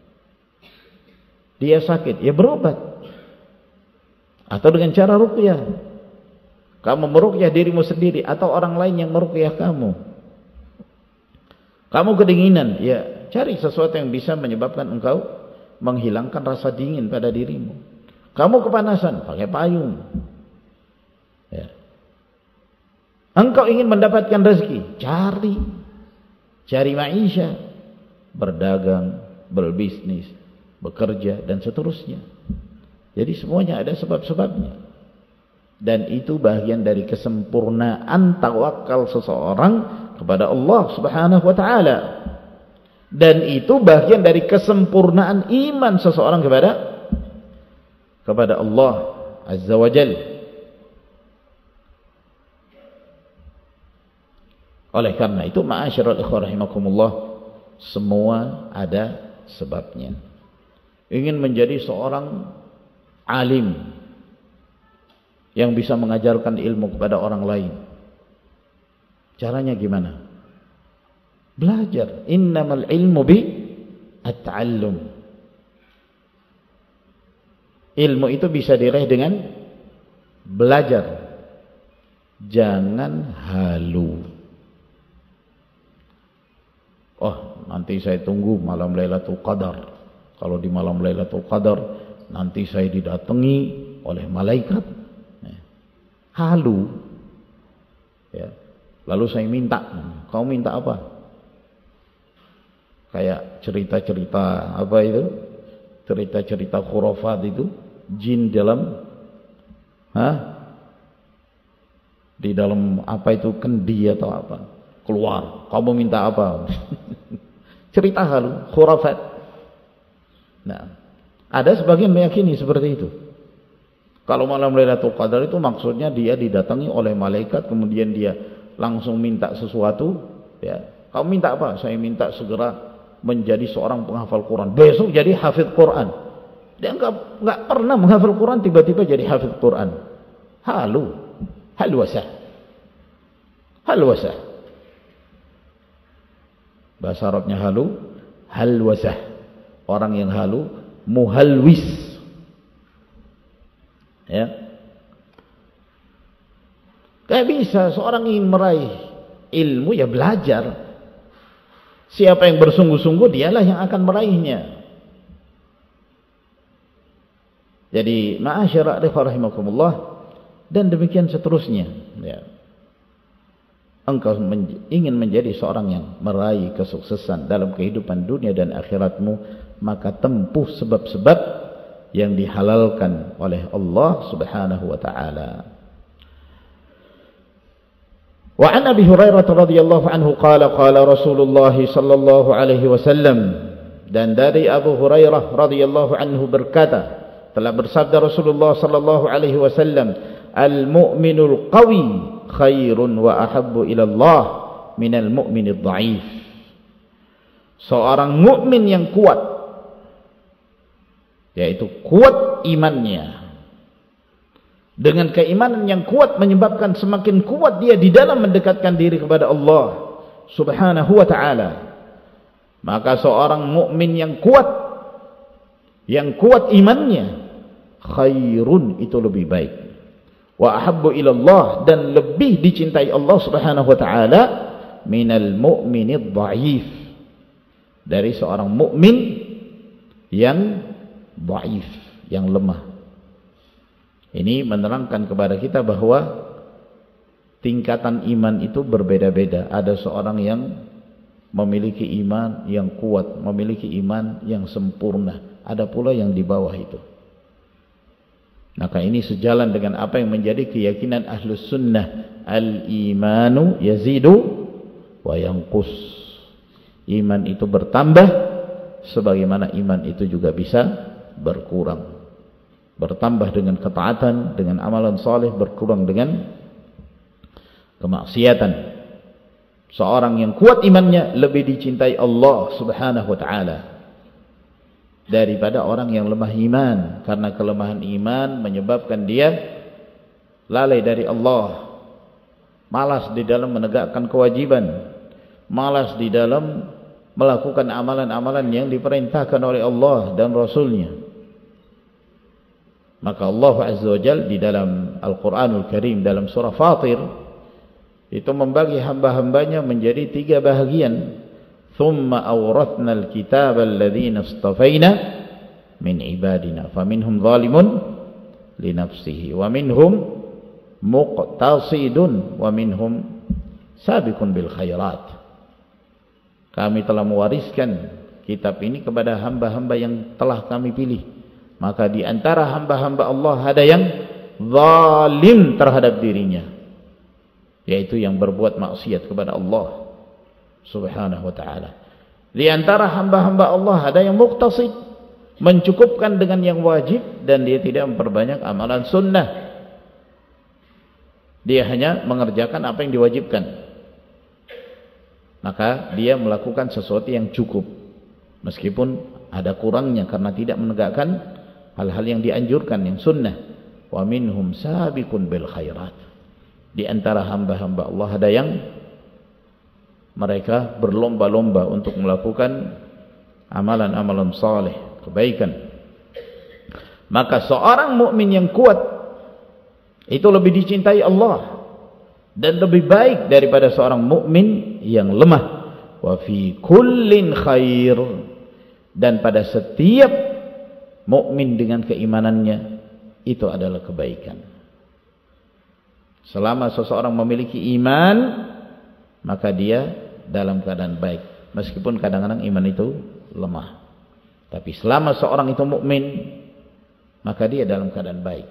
Dia sakit, ya berobat. Atau dengan cara ruqyah. Kamu meruqyah dirimu sendiri atau orang lain yang meruqyah kamu. Kamu kedinginan, ya cari sesuatu yang bisa menyebabkan engkau menghilangkan rasa dingin pada dirimu. Kamu kepanasan, pakai payung. Ya. Engkau ingin mendapatkan rezeki, cari. Cari maisha, berdagang, berbisnis, bekerja dan seterusnya. Jadi semuanya ada sebab-sebabnya. Dan itu bagian dari kesempurnaan tawakal seseorang kepada Allah Subhanahu wa taala. Dan itu bagian dari kesempurnaan iman seseorang kepada kepada Allah Azza wa Jalla. Oleh karena itu, ma'asyiral ikhwah rahimakumullah, semua ada sebabnya. Ingin menjadi seorang alim yang bisa mengajarkan ilmu kepada orang lain, caranya gimana? Belajar. Innamal ilmu bi at-ta'allum. Ilmu itu bisa diraih dengan belajar. Jangan halu. Oh, nanti saya tunggu malam Lailatul Qadar. Kalau di malam Lailatul Qadar nanti saya didatangi oleh malaikat. Halu. Ya. Lalu saya minta. Kau minta apa? Kayak cerita-cerita apa itu? Cerita-cerita khurafat itu, jin dalam hah? Di dalam apa itu, kendi atau apa? Keluar. Kamu minta apa? Cerita halu, khurafat. Nah, ada sebagian meyakini seperti itu. Kalau malam Lailatul Qadar itu maksudnya dia didatangi oleh malaikat, kemudian dia langsung minta sesuatu, ya, Kamu minta apa? Saya minta segera menjadi seorang penghafal Quran. Besok jadi hafidz Quran. Dia enggak enggak pernah menghafal Quran, tiba-tiba jadi hafidz Quran. Halu, halwasah. Halwasah. Bahasa Arabnya halu, halwasah. Orang yang halu, muhalwis. Ya. Kayak bisa seorang ingin meraih ilmu, ya belajar. Siapa yang bersungguh-sungguh, dialah yang akan meraihnya. Jadi ma'asyara rahimakumullah, dan demikian seterusnya. Ya. Engkau men ingin menjadi seorang yang meraih kesuksesan dalam kehidupan dunia dan akhiratmu, maka tempuh sebab-sebab yang dihalalkan oleh Allah Subhanahu wa taala. Wa an Abi Hurairah radhiyallahu anhu qala qala Rasulullah sallallahu alaihi wasallam, dan dari Abu Hurairah radhiyallahu anhu berkata, telah bersabda Rasulullah sallallahu alaihi wasallam, al-mu'minul qawi khairun wa ahabbu ila Allah minal mu'minid dhaif. Seorang mukmin yang kuat, yaitu kuat imannya, dengan keimanan yang kuat menyebabkan semakin kuat dia di dalam mendekatkan diri kepada Allah Subhanahu wa ta'ala. Maka seorang mukmin yang kuat, yang kuat imannya, khairun, itu lebih baik, wa ahabbu ilallah, dan lebih dicintai Allah Subhanahu wa ta'ala, minal mu'minid dhaif, dari seorang mukmin yang dhaif, yang lemah. Ini menerangkan kepada kita bahwa tingkatan iman itu berbeda-beda. Ada seorang yang memiliki iman yang kuat, memiliki iman yang sempurna. Ada pula yang di bawah itu. Maka ini sejalan dengan apa yang menjadi keyakinan Ahlus Sunnah. Al-imanu yazidu wa yanqus. Iman itu bertambah, sebagaimana iman itu juga bisa berkurang. Bertambah dengan ketaatan, dengan amalan saleh, berkurang dengan kemaksiatan. Seorang yang kuat imannya lebih dicintai Allah Subhanahu wa ta'ala daripada orang yang lemah iman, karena kelemahan iman menyebabkan dia lalai dari Allah, malas di dalam menegakkan kewajiban, malas di dalam melakukan amalan-amalan yang diperintahkan oleh Allah dan Rasulnya. Maka Allah Azza wa Jalla di dalam Al-Quranul Karim, dalam surah Fatir, itu membagi hamba-hambanya menjadi tiga bahagian. Thumma awrathna al-kitab alladhina istafayna min ibadina faminhum zalimun li nafsihi wa minhum muqtasidun wa minhum sabiqun bil khairat. Kami telah mewariskan kitab ini kepada hamba-hamba yang telah kami pilih. Maka di antara hamba-hamba Allah ada yang zalim terhadap dirinya, yaitu yang berbuat maksiat kepada Allah Subhanahu wa ta'ala. Di antara hamba-hamba Allah ada yang muqtasid, mencukupkan dengan yang wajib, dan dia tidak memperbanyak amalan sunnah. Dia hanya mengerjakan apa yang diwajibkan. Maka dia melakukan sesuatu yang cukup, meskipun ada kurangnya karena tidak menegakkan hal-hal yang dianjurkan, yang sunnah. Wa minhum sabiqun bil khairat. Di antara hamba-hamba Allah ada yang mereka berlomba-lomba untuk melakukan amalan-amalan saleh, kebaikan. Maka seorang mukmin yang kuat itu lebih dicintai Allah dan lebih baik daripada seorang mukmin yang lemah. Wa fi kullin khair, dan pada setiap mukmin dengan keimanannya itu adalah kebaikan. Selama seseorang memiliki iman, maka dia dalam keadaan baik, meskipun kadang-kadang iman itu lemah. Tapi selama seorang itu mukmin, maka dia dalam keadaan baik.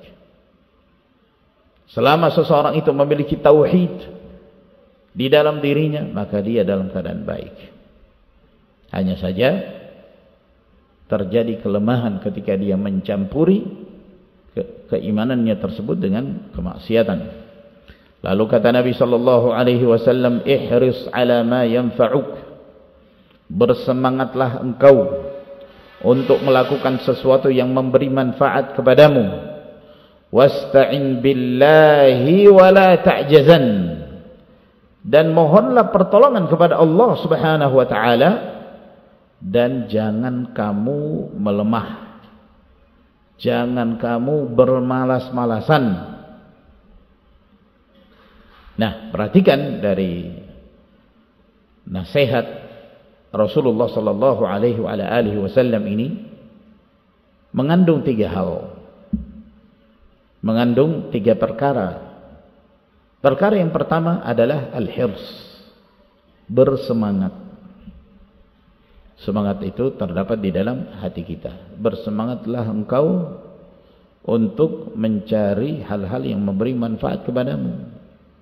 Selama seseorang itu memiliki tauhid di dalam dirinya, maka dia dalam keadaan baik. Hanya saja terjadi kelemahan ketika dia mencampuri ke keimanannya tersebut dengan kemaksiatan. Lalu kata Nabi sallallahu alaihi wasallam, ihris ala ma yanfa'uk, bersemangatlah engkau untuk melakukan sesuatu yang memberi manfaat kepadamu. Wasta'in billahi wa la ta'jazan, dan mohonlah pertolongan kepada Allah Subhanahu wa taala, dan jangan kamu melemah, jangan kamu bermalas-malasan. Nah, perhatikan dari nasihat Rasulullah sallallahu alaihi wasallam ini mengandung tiga hal, mengandung tiga perkara. Perkara yang pertama adalah al-hirs, bersemangat. Semangat itu terdapat di dalam hati kita. Bersemangatlah engkau untuk mencari hal-hal yang memberi manfaat kepadamu,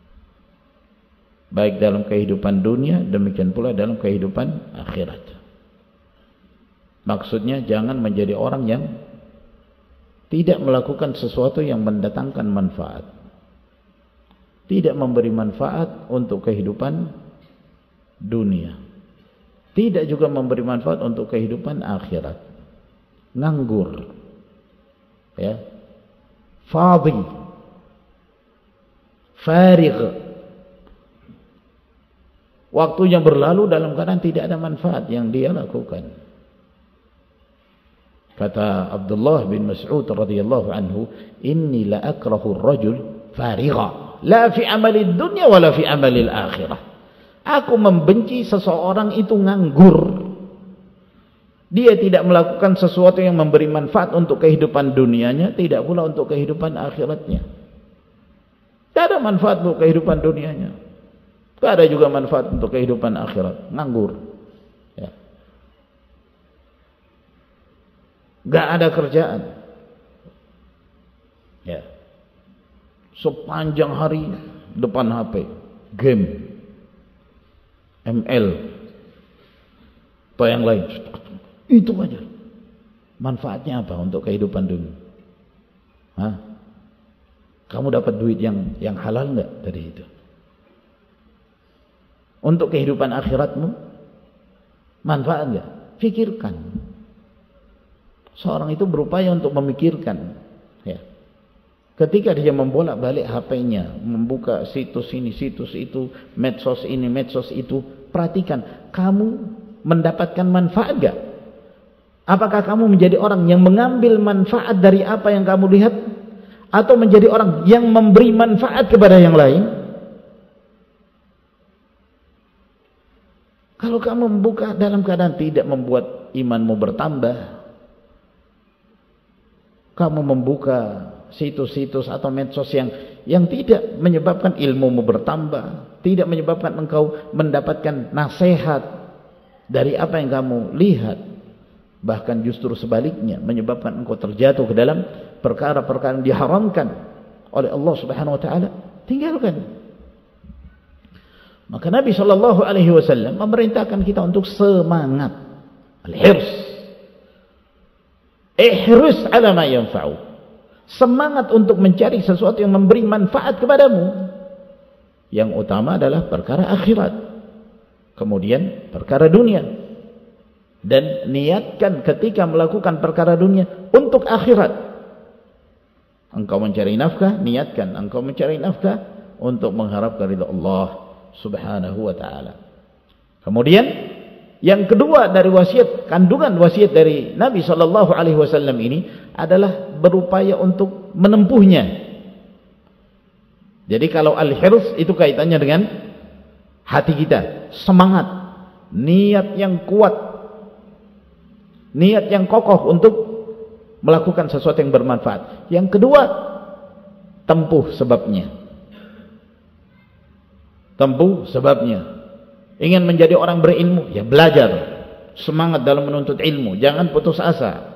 baik dalam kehidupan dunia, demikian pula dalam kehidupan akhirat. Maksudnya jangan menjadi orang yang tidak melakukan sesuatu yang mendatangkan manfaat, tidak memberi manfaat untuk kehidupan dunia, tidak juga memberi manfaat untuk kehidupan akhirat. Nganggur, ya, fadhi, farigh, waktunya berlalu dalam keadaan tidak ada manfaat yang dia lakukan. Kata Abdullah bin Mas'ud radhiyallahu anhu, inni la akrahu ar-rajul farigha, la fi amali dunya wala fi amali al-akhirah. Aku membenci seseorang itu nganggur, dia tidak melakukan sesuatu yang memberi manfaat untuk kehidupan dunianya, tidak pula untuk kehidupan akhiratnya. Tidak ada manfaat untuk kehidupan dunianya, tidak ada juga manfaat untuk kehidupan akhirat. Nganggur, ya. Gak ada kerjaan, ya. Sepanjang hari depan H P, game, M L, atau yang lain, itu aja. Manfaatnya apa untuk kehidupan dunia? Hah? Kamu dapat duit yang yang halal nggak dari itu? Untuk kehidupan akhiratmu manfaat nggak? Pikirkan. Seorang itu berupaya untuk memikirkan, ya. Ketika dia membolak-balik H P-nya, membuka situs ini, situs itu, medsos ini, medsos itu, perhatikan, kamu mendapatkan manfaat nggak? Apakah kamu menjadi orang yang mengambil manfaat dari apa yang kamu lihat, atau menjadi orang yang memberi manfaat kepada yang lain? Kalau kamu membuka dalam keadaan tidak membuat imanmu bertambah, kamu membuka situs-situs atau medsos yang yang tidak menyebabkan ilmumu bertambah, tidak menyebabkan engkau mendapatkan nasihat dari apa yang kamu lihat, bahkan justru sebaliknya menyebabkan engkau terjatuh ke dalam perkara-perkara yang diharamkan oleh Allah Subhanahu wa taala, tinggalkan. Maka Nabi sallallahu alaihi wasallam memerintahkan kita untuk semangat, al-hirs, ihris ala ma yanfa'u, semangat untuk mencari sesuatu yang memberi manfaat kepadamu. Yang utama adalah perkara akhirat, kemudian perkara dunia. Dan niatkan ketika melakukan perkara dunia untuk akhirat. Engkau mencari nafkah, niatkan engkau mencari nafkah untuk mengharapkan ridha Allah Subhanahu wa ta'ala. Kemudian yang kedua dari wasiat, kandungan wasiat dari Nabi sallallahu alaihi wasallam ini adalah berupaya untuk menempuhnya. Jadi kalau al-hirs itu kaitannya dengan hati kita, semangat, niat yang kuat, niat yang kokoh untuk melakukan sesuatu yang bermanfaat. Yang kedua, tempuh sebabnya. Tempuh sebabnya. Ingin menjadi orang berilmu, ya belajar, semangat dalam menuntut ilmu, jangan putus asa.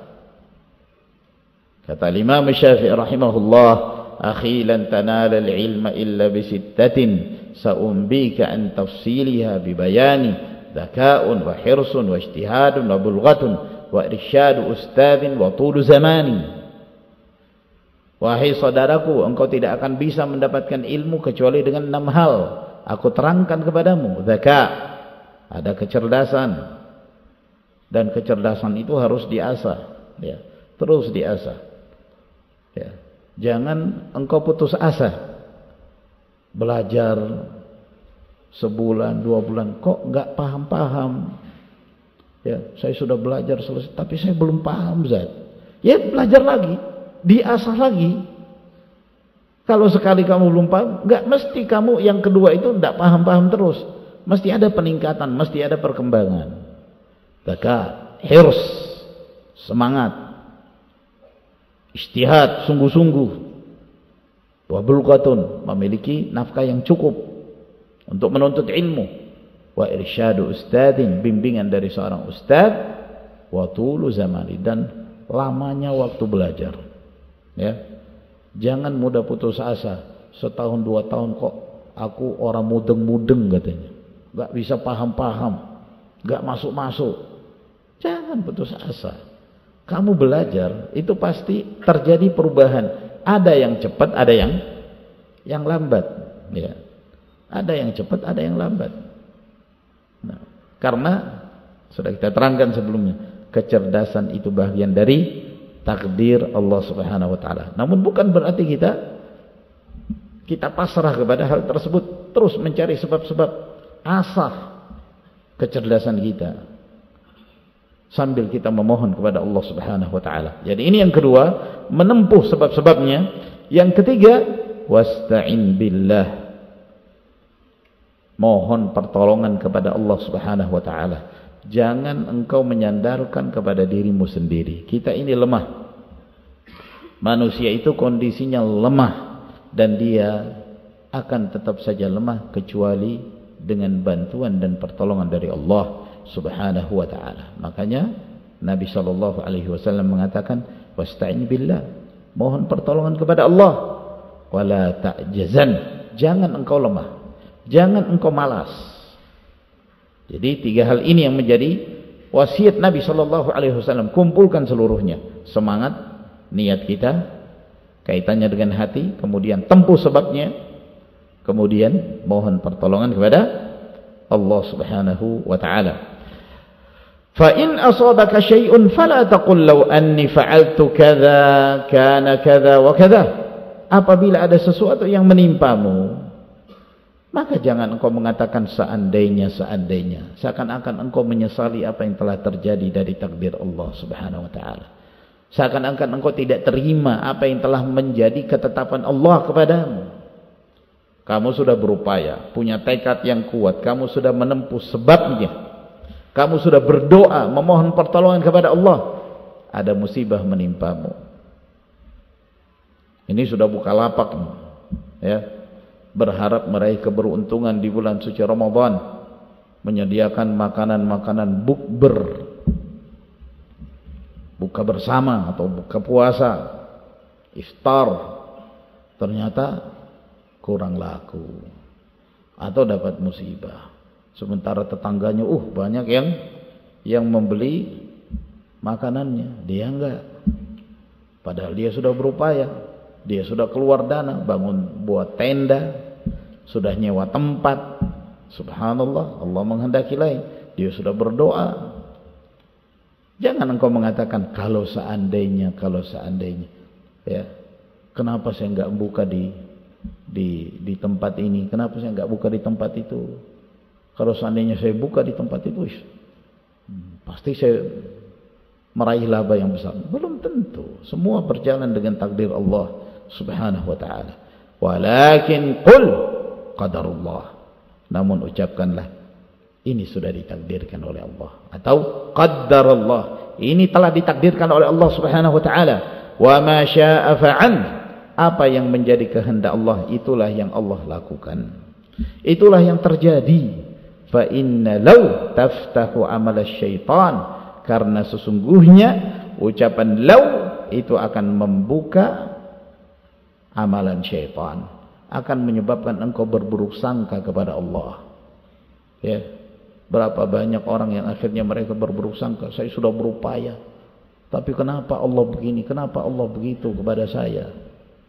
Kata Imam Syafi'i rahimahullah, akhi lan tanala al-ilma illa bi sittatin sa'umbika an tafsiliha bi bayani dzaka'un wa hirsun wa ijtihadun wa bulghatun wa irsyadu ustadin wa tulu zamani. Wahai saudaraku, engkau tidak akan bisa mendapatkan ilmu kecuali dengan enam hal. Aku terangkan kepadamu. Dzaka, ada kecerdasan, dan kecerdasan itu harus diasah, ya, terus diasah. Ya. Jangan engkau putus asa. Belajar sebulan, dua bulan, kok nggak paham-paham. Ya, saya sudah belajar selesai, tapi saya belum paham, Zat. Ya, belajar lagi, diasah lagi. Kalau sekali kamu belum paham, nggak mesti kamu yang kedua itu nggak paham-paham terus. Mesti ada peningkatan, mesti ada perkembangan. Zakat, hirs, semangat, ijtihad, sungguh-sungguh. Wa bulghatun, memiliki nafkah yang cukup untuk menuntut ilmu. Wa irsyadu ustadin, bimbingan dari seorang ustad. Wa tulu zamani, dan lamanya waktu belajar. Ya, jangan mudah putus asa. Setahun dua tahun kok aku orang mudeng-mudeng katanya, nggak bisa paham-paham, nggak masuk-masuk. Jangan putus asa. Kamu belajar itu pasti terjadi perubahan. Ada yang cepat, ada yang yang lambat. Ya, ada yang cepat, ada yang lambat. Nah, karena sudah kita terangkan sebelumnya, kecerdasan itu bagian dari takdir Allah Subhanahu wa taala. Namun bukan berarti kita kita pasrah kepada hal tersebut, terus mencari sebab-sebab, asah kecerdasan kita sambil kita memohon kepada Allah Subhanahu wa taala. Jadi ini yang kedua, menempuh sebab-sebabnya. Yang ketiga, wasta'in billah, mohon pertolongan kepada Allah Subhanahu wa taala. Jangan engkau menyandarkan kepada dirimu sendiri. Kita ini lemah. Manusia itu kondisinya lemah, dan dia akan tetap saja lemah kecuali dengan bantuan dan pertolongan dari Allah Subhanahu wa taala. Makanya Nabi sallallahu alaihi wasallam mengatakan, wasta'in billah, mohon pertolongan kepada Allah. Wala ta'jazan, jangan engkau lemah, jangan engkau malas. Jadi tiga hal ini yang menjadi wasiat Nabi sallallahu alaihi wasallam. Kumpulkan seluruhnya. Semangat, niat kita, kaitannya dengan hati, kemudian tempuh sebabnya, kemudian mohon pertolongan kepada Allah Subhanahu wa taala. Fa in asabaka syai'un fala taqul law anni fa'altu kadza kana kadza wa kadza. Apabila ada sesuatu yang menimpamu, maka jangan engkau mengatakan seandainya, seandainya, seakan-akan engkau menyesali apa yang telah terjadi dari takdir Allah Subhanahu wa taala. Seakan-akan engkau tidak terima apa yang telah menjadi ketetapan Allah kepadamu. Kamu sudah berupaya, punya tekad yang kuat, kamu sudah menempuh sebabnya, kamu sudah berdoa, memohon pertolongan kepada Allah, ada musibah menimpamu. Ini sudah bukalapak, ya, berharap meraih keberuntungan di bulan suci Ramadan, menyediakan makanan-makanan bukber, buka bersama atau buka puasa, iftar, ternyata kurang laku atau dapat musibah. Sementara tetangganya uh banyak yang yang membeli makanannya, dia enggak. Padahal dia sudah berupaya, dia sudah keluar dana, bangun buat tenda, sudah nyewa tempat. Subhanallah, Allah menghendaki lain. Dia sudah berdoa. Jangan engkau mengatakan kalau seandainya, kalau seandainya. Ya. Kenapa saya enggak buka di di di tempat ini? Kenapa saya enggak buka di tempat itu? Kalau seandainya saya buka di tempat itu, hmm, pasti saya meraih laba yang besar. Belum tentu. Semua berjalan dengan takdir Allah Subhanahu wa taala. Walakin qul qadarullah. Namun ucapkanlah, ini sudah ditakdirkan oleh Allah, atau qaddarallah, ini telah ditakdirkan oleh Allah Subhanahu wa taala. Wa ma syaa'a fa'al, apa yang menjadi kehendak Allah itulah yang Allah lakukan, itulah yang terjadi. Fa inna law taftahu amal syaitan, karena sesungguhnya ucapan law itu akan membuka amalan syaitan, akan menyebabkan engkau berburuk sangka kepada Allah. Ya, berapa banyak orang yang akhirnya mereka berburuk sangka, saya sudah berupaya, tapi kenapa Allah begini, kenapa Allah begitu kepada saya?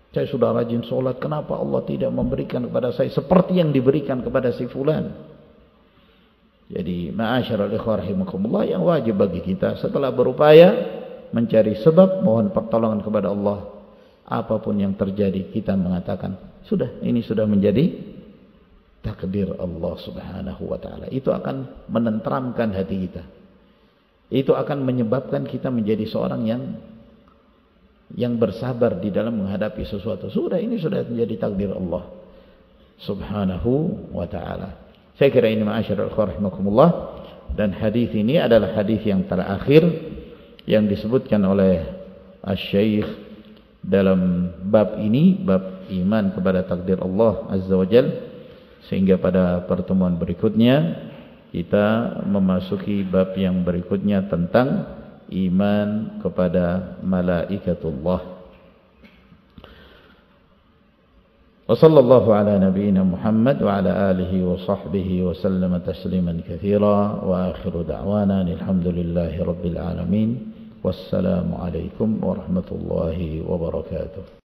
Saya sudah rajin sholat, kenapa Allah tidak memberikan kepada saya seperti yang diberikan kepada si fulan? Jadi ma'asyiral ikhwah rahimakumullah, yang wajib bagi kita setelah berupaya mencari sebab, mohon pertolongan kepada Allah. Apapun yang terjadi, kita mengatakan sudah, ini sudah menjadi takdir Allah subhanahu wa ta'ala. Itu akan menenteramkan hati kita. Itu akan menyebabkan kita menjadi seorang yang yang bersabar di dalam menghadapi sesuatu. Sudah, ini sudah menjadi takdir Allah subhanahu wa ta'ala. Saya kira ini ma'asyiral ikhwah rahimakumullah, dan hadis ini adalah hadis yang terakhir yang disebutkan oleh Asy-Syaikh dalam bab ini, bab iman kepada takdir Allah azza wa jalla, sehingga pada pertemuan berikutnya kita memasuki bab yang berikutnya tentang iman kepada malaikatullah. Wa sallallahu ala nabiyyina Muhammad wa ala alihi wa sahbihi wa sallama tasliman katsira, wa akhiru da'wana alhamdulillahi rabbil alamin. Wassalamu alaikum warahmatullahi wabarakatuh.